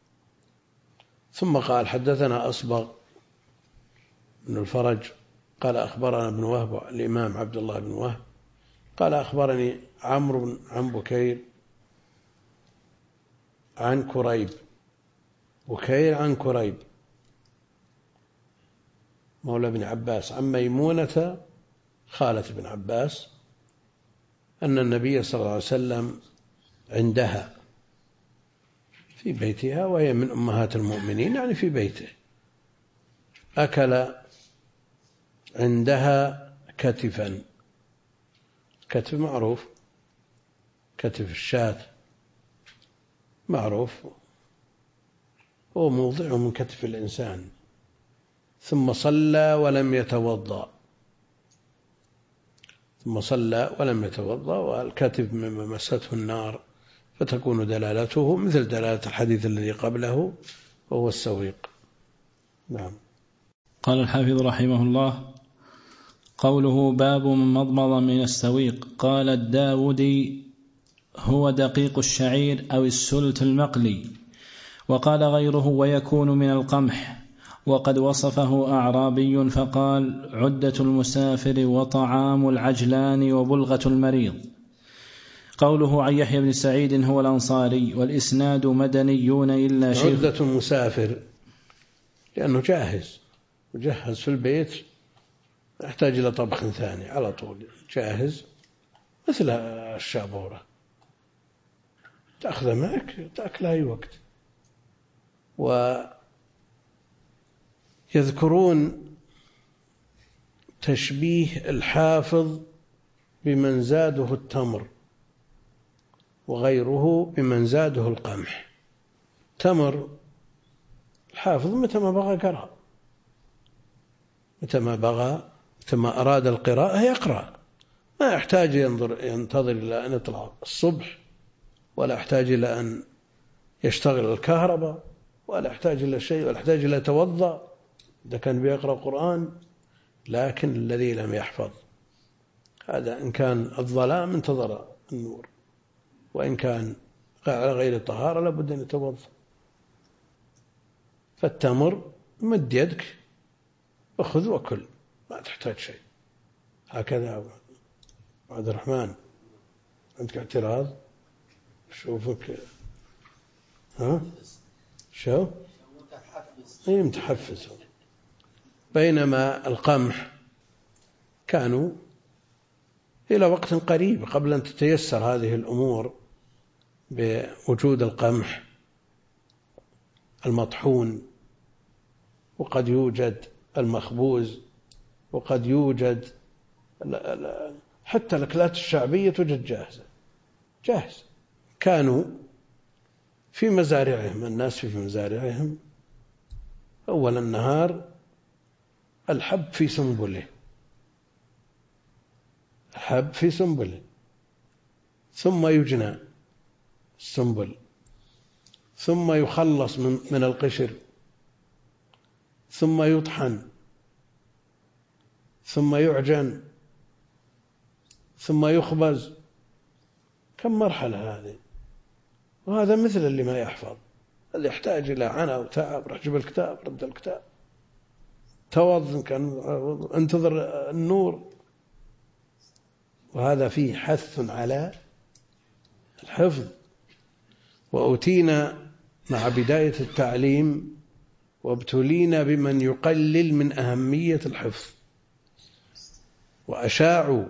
Speaker 1: ثم قال: حدثنا أصبغ بن الفرج قال أخبرنا ابن وهب، الإمام عبد الله بن وهب قال أخبرني عمرو عن بكير عن كريب بكير عن كريب مولى بن عباس عن ميمونة خالة بن عباس أن النبي صلى الله عليه وسلم عندها في بيتها وهي من أمهات المؤمنين يعني في بيته أكل عندها كتفا. كتف معروف، كتف الشاة معروف، هو موضع من كتف الإنسان. ثم صلى ولم يتوضأ، والكتف مما مسته النار، فتكون دلالته مثل دلالة الحديث الذي قبله وهو السويق. نعم.
Speaker 3: قال الحافظ رحمه الله: قوله باب من مضمض من السويق. قال الداودي: هو دقيق الشعير أو السلت المقلي. وقال غيره: ويكون من القمح. وقد وصفه أعرابي فقال: عدة المسافر وطعام العجلان وبلغة المريض. قوله عن يحيى بن سعيد هو الأنصاري، والإسناد مدنيون إلا شيخ.
Speaker 1: عدة المسافر لأنه جاهز وجهز في البيت، يحتاج إلى طبخ ثاني على طول، جاهز مثل الشابورة، تأخذ معك تأكل أي وقت. ويذكرون تشبيه الحافظ بمن زاده التمر وغيره بمن زاده القمح. تمر الحافظ متى ما بغى قرأ، متى ما أراد القراءة يقرأ، ما يحتاج ينتظر إلى أن يطلع الصبح، ولا يحتاج إلى أن يشتغل الكهرباء، ولا يحتاج إلى شيء، ولا يحتاج إلى يتوضأ إذا كان بيقرأ قرآن. لكن الذي لم يحفظ هذا إن كان الظلام انتظر النور، وإن كان على غير الطهارة لابد أن يتوضأ. فالتمر مد يدك أخذ وكل، ما تحتاج شيء. هكذا عبد الرحمن، عندك اعتراض؟ شوفك ها شو متحفز. بينما القمح كانوا إلى وقت قريب قبل أن تتيسر هذه الأمور بوجود القمح المطحون، وقد يوجد المخبوز، وقد يوجد حتى الأكلات الشعبية توجد جاهزة. كانوا في مزارعهم، الناس في مزارعهم أول النهار الحب في سنبله، ثم يجنى السنبل، ثم يخلص من القشر، ثم يطحن، ثم يعجن، ثم يخبز. كم مرحلة هذه؟ وهذا مثل اللي ما يحفظ، اللي يحتاج إلى عناء وتعب، رح جيب الكتاب، رد الكتاب، توض، كان انتظر النور. وهذا فيه حث على الحفظ. وأتينا مع بداية التعليم وابتلينا بمن يقلل من أهمية الحفظ، وأشاعوا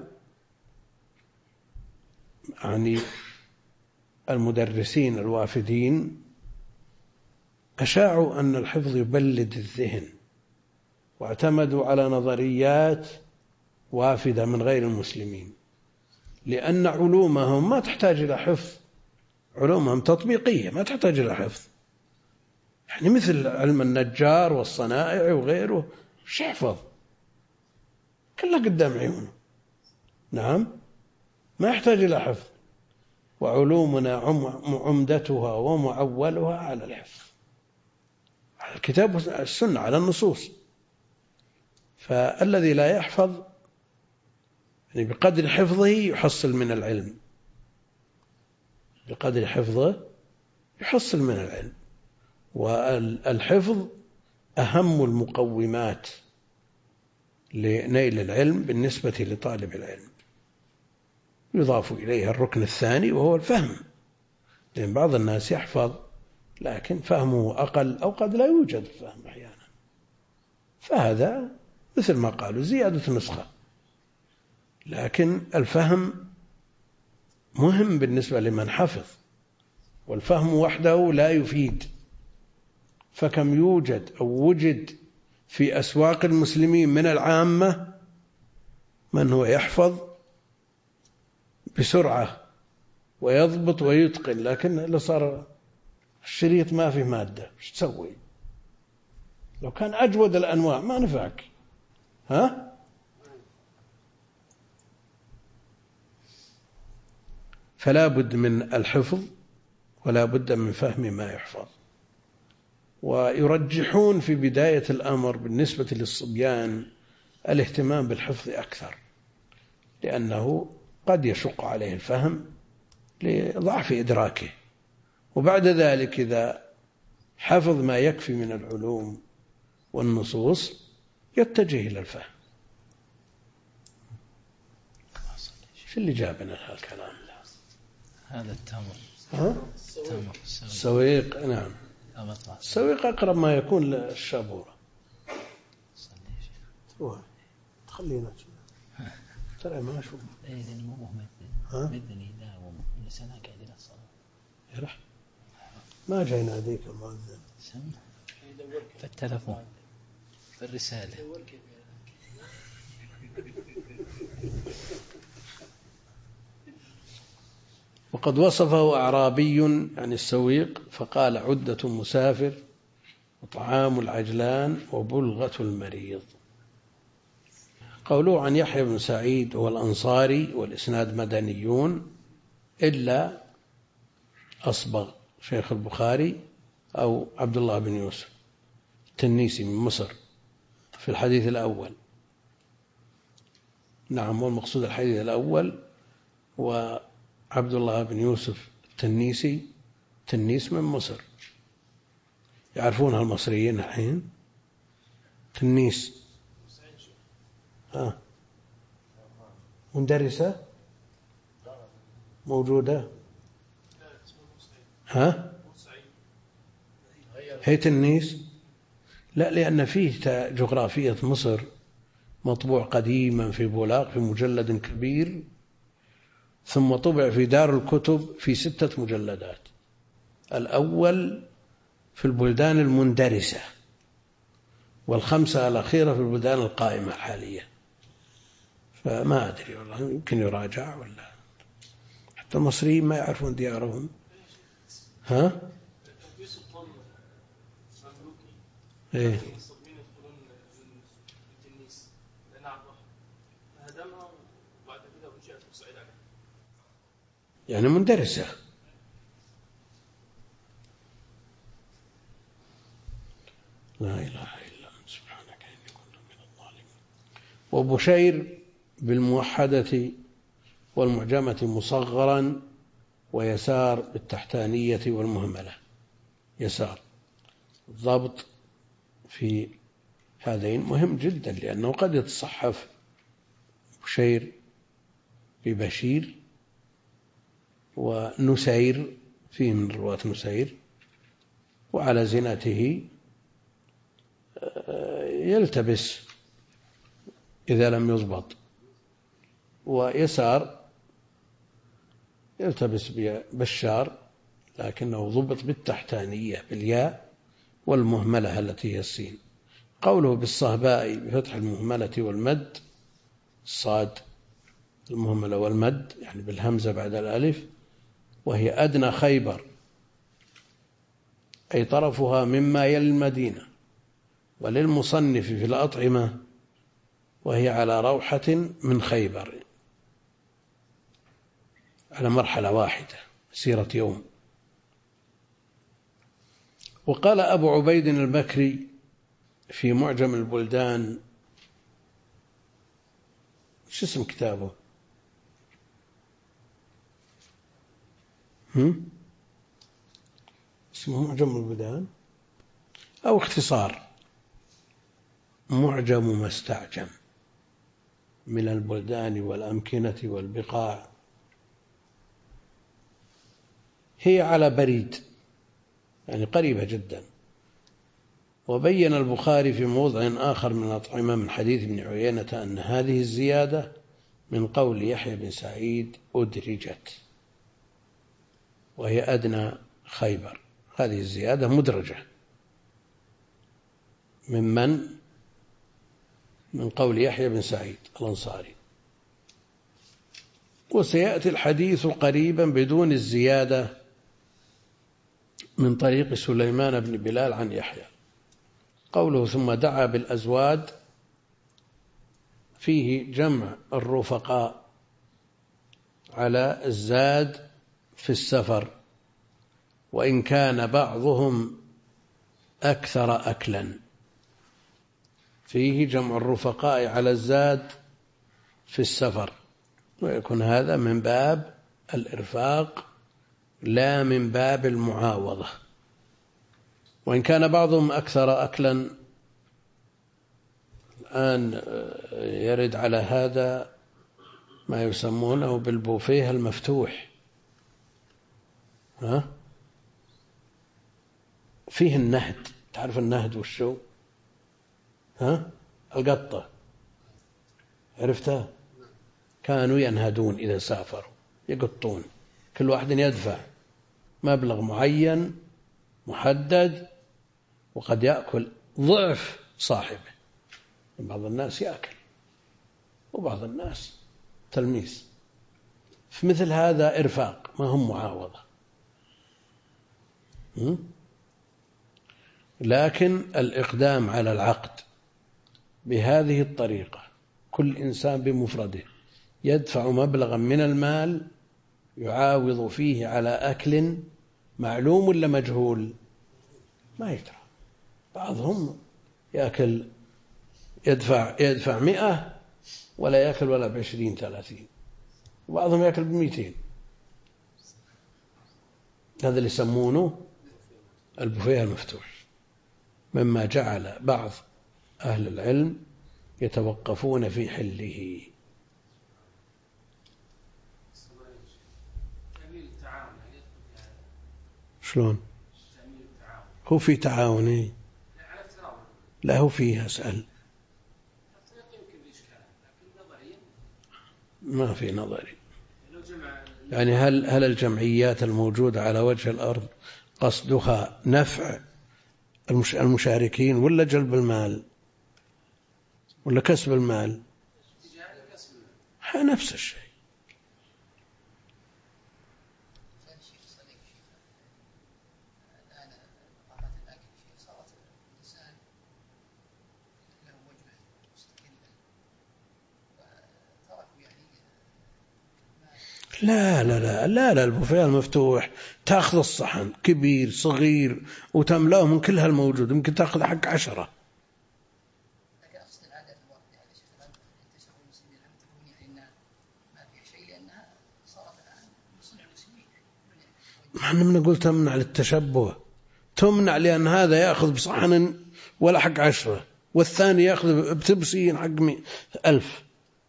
Speaker 1: يعني المدرسين الوافدين أشاعوا أن الحفظ يبلد الذهن، واعتمدوا على نظريات وافدة من غير المسلمين، لأن علومهم ما تحتاج إلى حفظ، علومهم تطبيقية ما تحتاج إلى حفظ. يعني مثل علم النجار والصنائع وغيره، مش يحفظ، كله قدام عيونه. نعم، ما يحتاج إلى حفظ. وعلومنا عمدتها ومعولها على الحفظ، على الكتاب والسنة، على النصوص. فالذي لا يحفظ يعني بقدر حفظه يحصل من العلم، بقدر حفظه يحصل من العلم. والحفظ أهم المقومات لنيل العلم بالنسبة لطالب العلم. يضاف إليه الركن الثاني وهو الفهم، لأن بعض الناس يحفظ لكن فهمه أقل أو قد لا يوجد فهم أحيانا، فهذا مثل ما قالوا زيادة نسخة. لكن الفهم مهم بالنسبة لمن حفظ، والفهم وحده لا يفيد. فكم يوجد أو وجد في أسواق المسلمين من العامة من هو يحفظ بسرعة ويضبط ويتقن، لكن اللي صار الشريط ما فيه مادة، ايش تسوي؟ لو كان أجود الأنواع ما نفعك. ها؟ فلا بد من الحفظ ولا بد من فهم ما يحفظ. ويرجحون في بداية الأمر بالنسبة للصبيان الاهتمام بالحفظ أكثر، لأنه قد يشق عليه الفهم لضعف إدراكه، وبعد ذلك إذا حفظ ما يكفي من العلوم والنصوص يتجه إلى الفهم. شو اللي جابنا هالكلام؟
Speaker 3: هذا التمر.
Speaker 1: السويق. نعم، السويق أقرب ما يكون للشابورة. تخلينا ترى ما أشوف.
Speaker 3: مدني داوم لسنة قاعدين الصلاة.
Speaker 1: يرح ما جاي ناديك المؤذن.
Speaker 3: في التلفون في الرسالة.
Speaker 1: وقد وصفه أعرابي عن السويق فقال: عدة مسافر وطعام العجلان وبلغة المريض. قوله عن يحيى بن سعيد هو الأنصاري والإسناد مدنيون إلا أصبغ شيخ البخاري أو عبد الله بن يوسف التنيسي من مصر في الحديث الأول. نعم، والمقصود الحديث الأول. وعبد الله بن يوسف التنيسي تنيس من مصر، يعرفونها المصريين الحين تنيس. مندرسة موجودة. هي تنيس. لا، لأن فيه جغرافية مصر مطبوع قديما في بولاق في مجلد كبير، ثم طبع في دار الكتب في 6 مجلدات. الأول في البلدان المندرسة، وال5 الأخيرة في البلدان القائمة الحالية. فما أدري والله، يمكن يراجع، ولا حتى المصريين ما يعرفون ديارهم. إيه؟ يعني مندرسة. لا إله إلا أنت سبحانك إني كنت من الظالمين. وبشير بالموحدة والمعجمة مصغرا، ويسار بالتحتانية والمهملة. يسار الضبط في هذين مهم جدا، لأنه قد يتصحف بشير ببشير، ونسير فيه من رواة نسير، وعلى زنته يلتبس إذا لم يضبط. ويسار يلتبس ببشار، لكنه ضبط بالتحتانية بالياء والمهملة التي هي السين. قوله بالصهباء بفتح المهملة والمد، الصاد المهملة والمد يعني بالهمزة بعد الألف، وهي أدنى خيبر أي طرفها مما يلي المدينة. وللمصنف في الأطعمة وهي على روحة من خيبر، على مرحلة واحدة مسيرة يوم. وقال أبو عبيد البكري في معجم البلدان، شو اسم كتابه؟ اسمه معجم البلدان أو اختصار معجم ما استعجم من البلدان والأمكنة والبقاع. هي على بريد يعني قريبة جدا. وبين البخاري في موضع آخر من الأطعمة من حديث ابن عيينة أن هذه الزيادة من قول يحيى بن سعيد أدرجت، وهي أدنى خيبر. هذه الزيادة مدرجة من قول يحيى بن سعيد الأنصاري. وسيأتي الحديث قريبا بدون الزيادة من طريق سليمان بن بلال عن يحيى. قوله ثم دعا بالأزواد فيه جمع الرفقاء على الزاد في السفر، وإن كان بعضهم أكثر أكلا. فيه جمع الرفقاء على الزاد في السفر، ويكون هذا من باب الإرفاق لا من باب المعاوضة. وإن كان بعضهم أكثر أكلا، الآن يرد على هذا ما يسمونه بالبوفيه المفتوح. فيه النهد، تعرف النهد والشو؟ القطة، عرفتها؟ كانوا ينهدون إذا سافروا، يقطون، كل واحد يدفع مبلغ معين محدد، وقد يأكل ضعف صاحبه. بعض الناس يأكل وبعض الناس تلميذ. في مثل هذا إرفاق، ما هم معاوضة. لكن الإقدام على العقد بهذه الطريقة، كل إنسان بمفرده يدفع مبلغا من المال يعاوض فيه على أكل معلوم ولا مجهول، ما يدرى. بعضهم يأكل يدفع 100 ولا يأكل ولا ب20 30، وبعضهم يأكل ب200. هذا اللي يسمونه البوفيه المفتوح، مما جعل بعض أهل العلم يتوقفون في حله. شلون؟ هو في تعاون؟ لا هو فيه. أسأل، ما في نظري. يعني هل الجمعيات الموجودة على وجه الأرض قصدها نفع المشاركين ولا جلب المال ولا كسب المال؟ نفس الشيء. لا البوفيه المفتوح تأخذ الصحن كبير صغير وتملاه من كل هالموجود، يمكن تأخذ حق 10. احنا من قلت تمنع للتشبه، تمنع لأن هذا يأخذ بصحن ولا حق 10، والثاني يأخذ بتبسين حق 1000.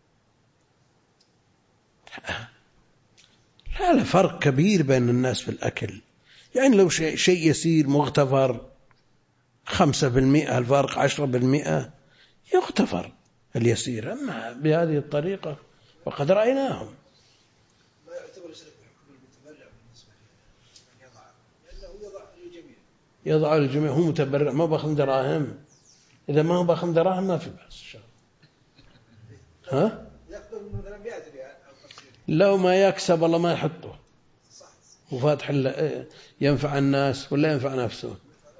Speaker 1: لا فرق كبير بين الناس في الأكل. يعني لو شيء يسير مغتفر 5%، الفارق 10% يغتفر اليسير. أما بهذه الطريقة وقد رأيناهم.
Speaker 6: ما يعتبر يشرك بحكم المتبرع بالنسبة لأنه يضع للجميع.
Speaker 1: يضع للجميع، هو متبرع ما باخذ دراهم. إذا ما هو باخذ دراهم ما في بأس.
Speaker 6: يقبل مثلا 100 ريال أو 50.
Speaker 1: لو ما يكسب الله ما يحطه، وفاتح ينفع الناس ولا ينفع نفسه.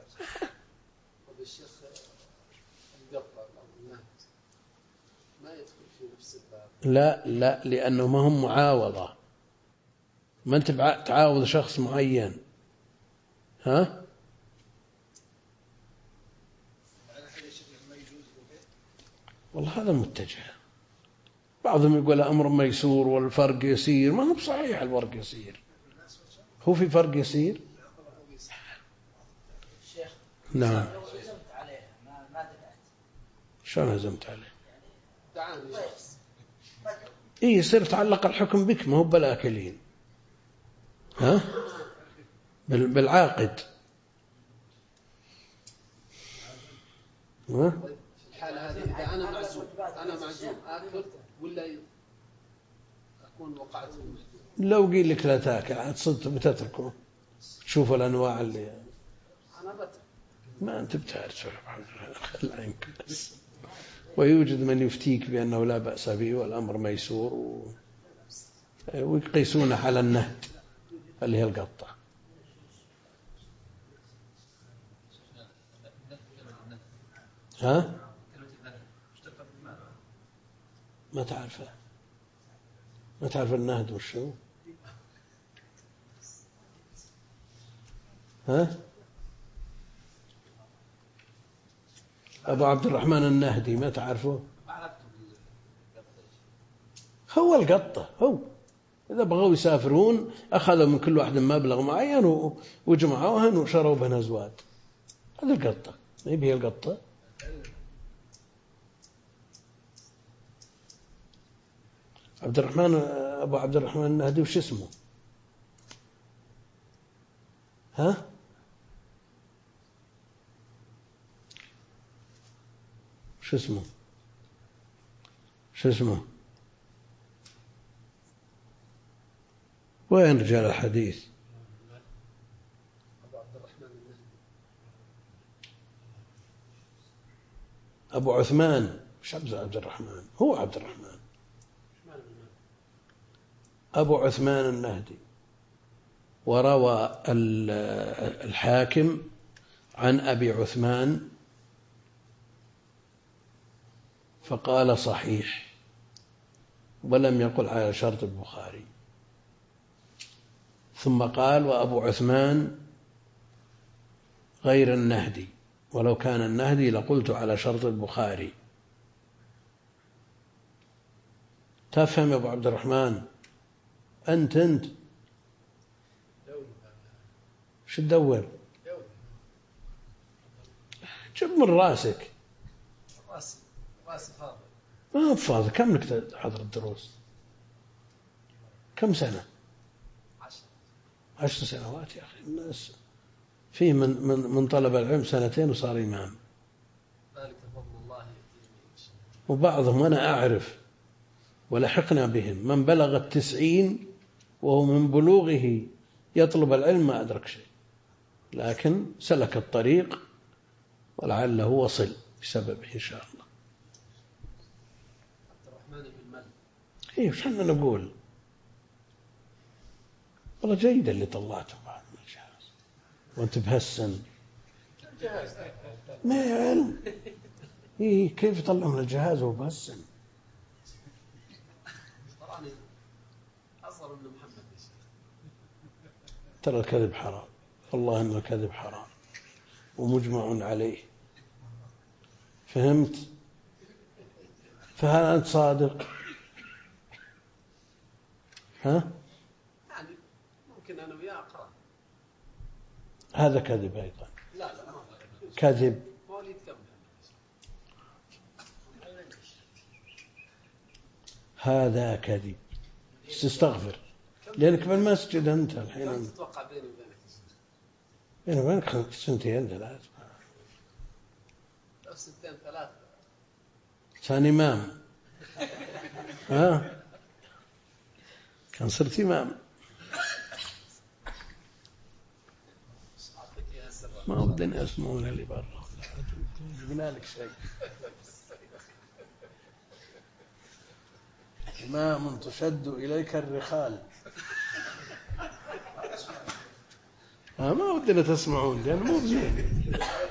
Speaker 1: لا لأنه ما هم معاوضة، ما أنت تعاوض شخص معين. والله هذا متجه. بعضهم يقول أمر ميسور والفرق يسير، ما هو بصحيح الفرق يسير. هو في فرق يسير؟ نعم. شلون هزمت عليه؟ يصير تعلق الحكم بك، ما هو بالآكلين. بالعاقد
Speaker 4: في الحالة هذه إذا أنا معزوم آكل ولا أكون وقعت في المحدود؟
Speaker 1: لو قيل لك لا تاكل عاد صدت بتتركه، تشوف الأنواع اللي
Speaker 4: أنا بترك.
Speaker 1: ما أنت بتعرف لا يمكن بس. ويوجد من يفتيك بأنه لا بأس به والأمر ميسور ويقيسونه على النهد اللي هي القطة. ها؟ ما تعرف النهد وشو؟ ها؟ أبو عبد الرحمن النهدي ما تعرفه؟ هو القطة هو. إذا بغوا يسافرون أخذوا من كل واحد مبلغ معين وجمعوهن وشروا بهن أزواج. هذه القطة، ما هي القطة. أبو عبد الرحمن النهدي وش اسمه؟ ها؟ شو اسمه؟ وين رجال الحديث؟
Speaker 4: أبو عبد الرحمن النهدي.
Speaker 1: أبو عثمان. مش عبد الرحمن، هو عبد الرحمن. أبو عثمان النهدي. وروى الحاكم عن أبي عثمان فقال صحيح، ولم يقل على شرط البخاري. ثم قال وأبو عثمان غير النهدي، ولو كان النهدي لقلت على شرط البخاري. تفهم يا أبو عبد الرحمن؟ أنت شو تدور؟ جب من راسك.
Speaker 4: راسي فاضي.
Speaker 1: ما فاضي. كم لك تحضر الدروس؟ كم سنة؟ 10 سنوات يا أخي. الناس فيه من طلب العلم 2 وصار إمام.
Speaker 4: ذلك فضل الله.
Speaker 1: وبعضهم أنا أعرف ولحقنا بهم من بلغ 90 وهو من بلوغه يطلب العلم ما أدرك شيء، لكن سلك الطريق ولعله وصل بسببه إن شاء الله.
Speaker 4: عبد الرحمن بن مالك.
Speaker 1: إيه وش احنا نقول؟ والله جيد اللي طلعته بعد من الجهاز وانت بهالسن. ما علم. إيه كيف يطلع من الجهاز وهو بهالسن؟
Speaker 4: أصغر من محمد.
Speaker 1: ترى الكذب حرام، والله إن الكذب حرام ومجمع عليه. فهمت؟ فهل أنت صادق؟ ها؟
Speaker 4: يعني ممكن أنا وياه أقرأ.
Speaker 1: هذا كذب أيضا.
Speaker 4: لا
Speaker 1: كذب.
Speaker 4: مواليد كم؟
Speaker 1: هذا كذب. تستغفر لأنك بالمسجد أنت الحين.
Speaker 4: كم تتوقع بيني وبينك؟
Speaker 1: بيني وبينك 2 3.
Speaker 4: 2 3.
Speaker 1: كان إمام. ها؟ كان صرت إمام. ما ودنا يسمعون اللي برا. جبنا لك شيء. إمام تشد إليك الرخال. ما ودنا تسمعون لأن مو زين.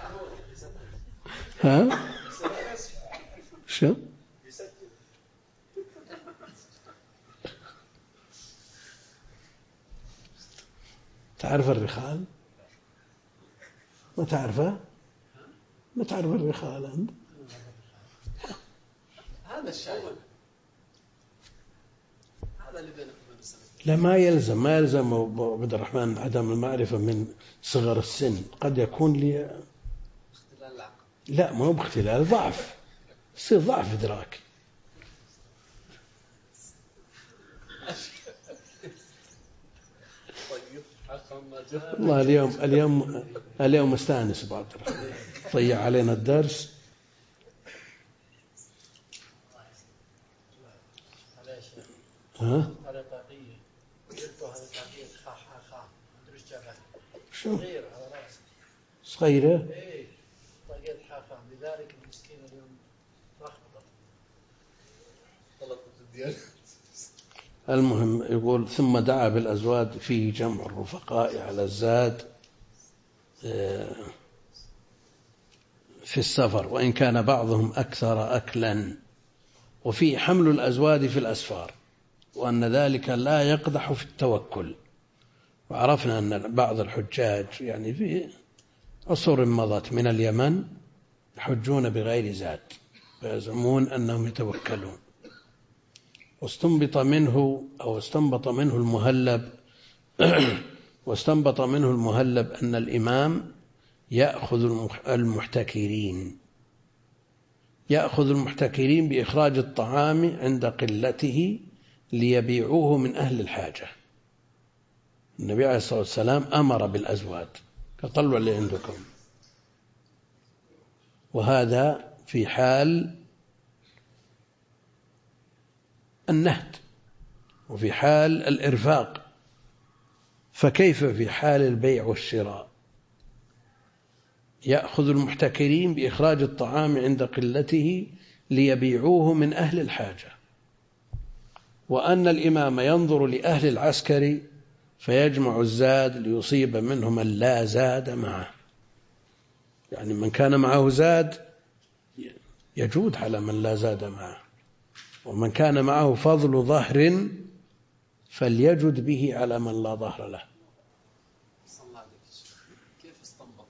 Speaker 1: ها؟ شو؟ تعرف الرخال؟ ما تعرفه؟ ما تعرف الرخال أنت؟
Speaker 4: هذا الشيء هذا اللي بينك وبين السلف.
Speaker 1: لا ما يلزم أبو عبد الرحمن عدم المعرفة من صغر السن. قد يكون لي
Speaker 4: اختلال العقل.
Speaker 1: لا ما هو باختلال، ضعف. يصير ضعف إدراك. والله اليوم استانس أبو عبد الرحمن. ضيع علينا الدرس
Speaker 6: هذا طاقية قلتوا هذا طاقية خا مدري ايش جابها
Speaker 1: شو
Speaker 6: صغيرة على رأسه
Speaker 1: صغيرة؟
Speaker 6: ايه طاقية خا لذلك المسكين اليوم لخبطت
Speaker 1: المهم يقول ثم دعا بالأزواج فيه جمع الرفقاء على الزاد في السفر وإن كان بعضهم أكثر أكلا، وفيه حمل الأزواد في الأسفار، وأن ذلك لا يقدح في التوكل. وعرفنا أن بعض الحجاج يعني في عصور مضت من اليمن يحجون بغير زاد ويزعمون أنهم يتوكلون. واستنبط منه المهلب أن الإمام يأخذ المحتكرين بإخراج الطعام عند قلته ليبيعوه من أهل الحاجة. النبي عليه الصلاة والسلام أمر بالأزواج فطلعوا اللي عندكم، وهذا في حال النهد وفي حال الإرفاق، فكيف في حال البيع والشراء؟ يأخذ المحتكرين بإخراج الطعام عند قلته ليبيعوه من أهل الحاجة، وأن الإمام ينظر لأهل العسكر فيجمع الزاد ليصيب منهم من لا زاد معه، يعني من كان معه زاد يجود على من لا زاد معه، ومن كان معه فضل ظهر فليجد به على من لا ظهر له.
Speaker 4: كيف استنبط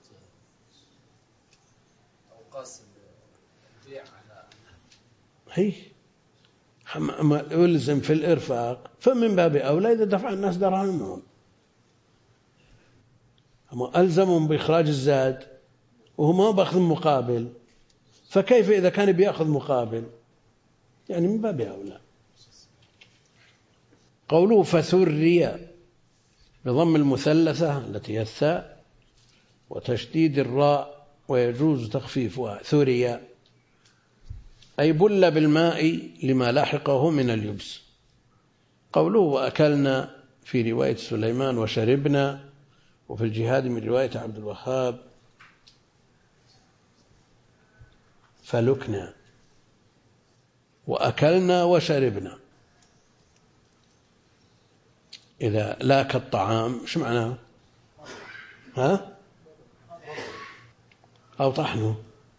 Speaker 4: أو قاسم البيع على
Speaker 1: هي ما يلزم في الإرفاق، فمن باب أولى إذا دفع الناس دراهمهم، أما ألزمهم بإخراج الزاد وهو ما بأخذ مقابل، فكيف إذا كان بيأخذ مقابل؟ يعني من باب أولى. قوله فثري بضم المثلثة التي هي الثاء وتشديد الراء ويجوز تخفيفها، ثري أي بل بالماء لما لاحقه من اليبس. قوله وأكلنا في رواية سليمان وشربنا، وفي الجهاد من رواية عبد الوهاب فلكنا، وأكلنا وشربنا. إذا لاك الطعام إيش معناه؟ أو طحنه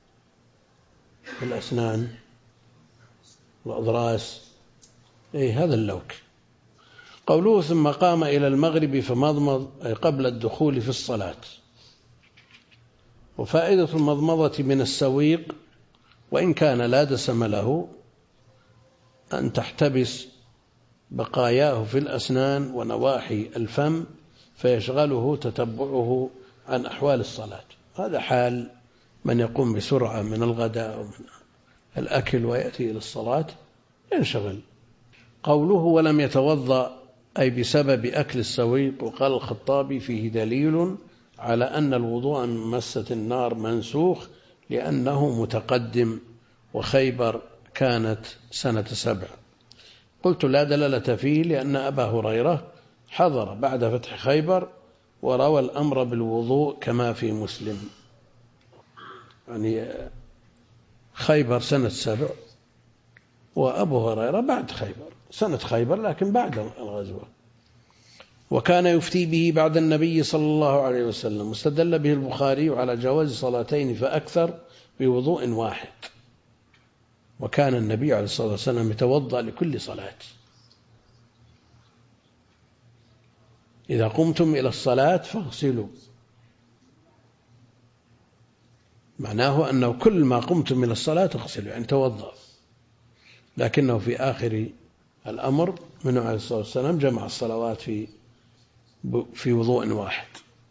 Speaker 1: بالأسنان والأضراس، هذا اللوك. قوله ثم قام إلى المغرب فمضمض أي قبل الدخول في الصلاة. وفائدة المضمضة من السويق وإن كان لا دسم له أن تحتبس بقاياه في الأسنان ونواحي الفم فيشغله تتبعه عن أحوال الصلاة. هذا حال من يقوم بسرعة من الغداء ومن الأكل ويأتي إلى الصلاة ينشغل. قوله ولم يتوضأ أي بسبب أكل السويق. وقال الخطابي فيه دليل على أن الوضوء من مسة النار منسوخ لأنه متقدم، وخيبر كانت سنة 7. قلت لا دلالة فيه لأن أبا هريرة حضر بعد فتح خيبر وروى الأمر بالوضوء كما في مسلم. يعني خيبر سنة 7 وأبو هريرة بعد خيبر سنة خيبر لكن بعد الغزوة. وكان يفتي به بعد النبي صلى الله عليه وسلم. واستدل به البخاري على جواز صلاتين فأكثر بوضوء واحد. وكان النبي عليه الصلاة والسلام يتوضأ لكل صلاة. إذا قمتم إلى الصلاة فاغسلوا، معناه أنه كل ما قمتم إلى الصلاة اغسلوا يعني توضأ. لكنه في آخر الأمر منه عليه الصلاة والسلام جمع الصلوات في وضوء واحد.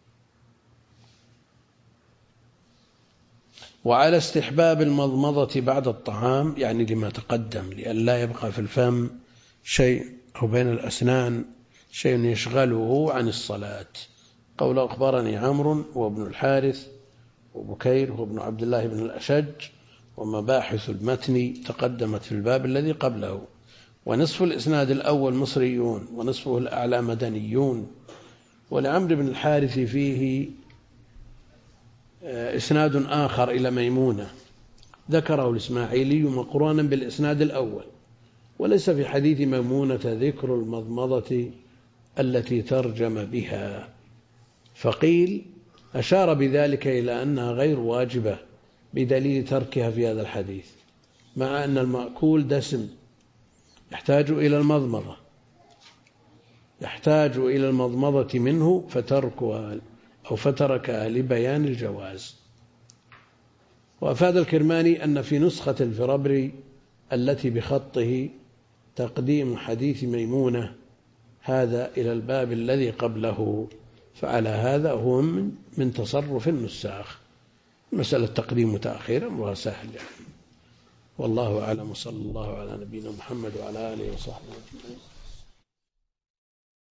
Speaker 1: وعلى استحباب المضمضة بعد الطعام يعني لما تقدم، لأن لا يبقى في الفم شيء أو بين الأسنان شيء يشغله عن الصلاة. قول أخبرني عمرو وابن الحارث وبكير وابن عبد الله بن الأشج، ومباحث المتن تقدمت في الباب الذي قبله. ونصف الإسناد الأول مصريون ونصفه الأعلى مدنيون. ولعمرو بن الحارث فيه إسناد آخر إلى ميمونة ذكره الإسماعيلي مقرونا بالإسناد الأول، وليس في حديث ميمونة ذكر المضمضة التي ترجم بها، فقيل أشار بذلك إلى أنها غير واجبة بدليل تركها في هذا الحديث، مع أن المأكول دسم يحتاج إلى المضمضة منه فتركها لبيان الجواز. وأفاد الكرماني أن في نسخة الفربري التي بخطه تقديم حديث ميمونة هذا إلى الباب الذي قبله، فعلى هذا هو من تصرف النساخ. مسألة تقديم وتأخير أمرها سهل يعني. والله أعلم، صلى الله على نبينا محمد وعلى آله وصحبه أجمعين.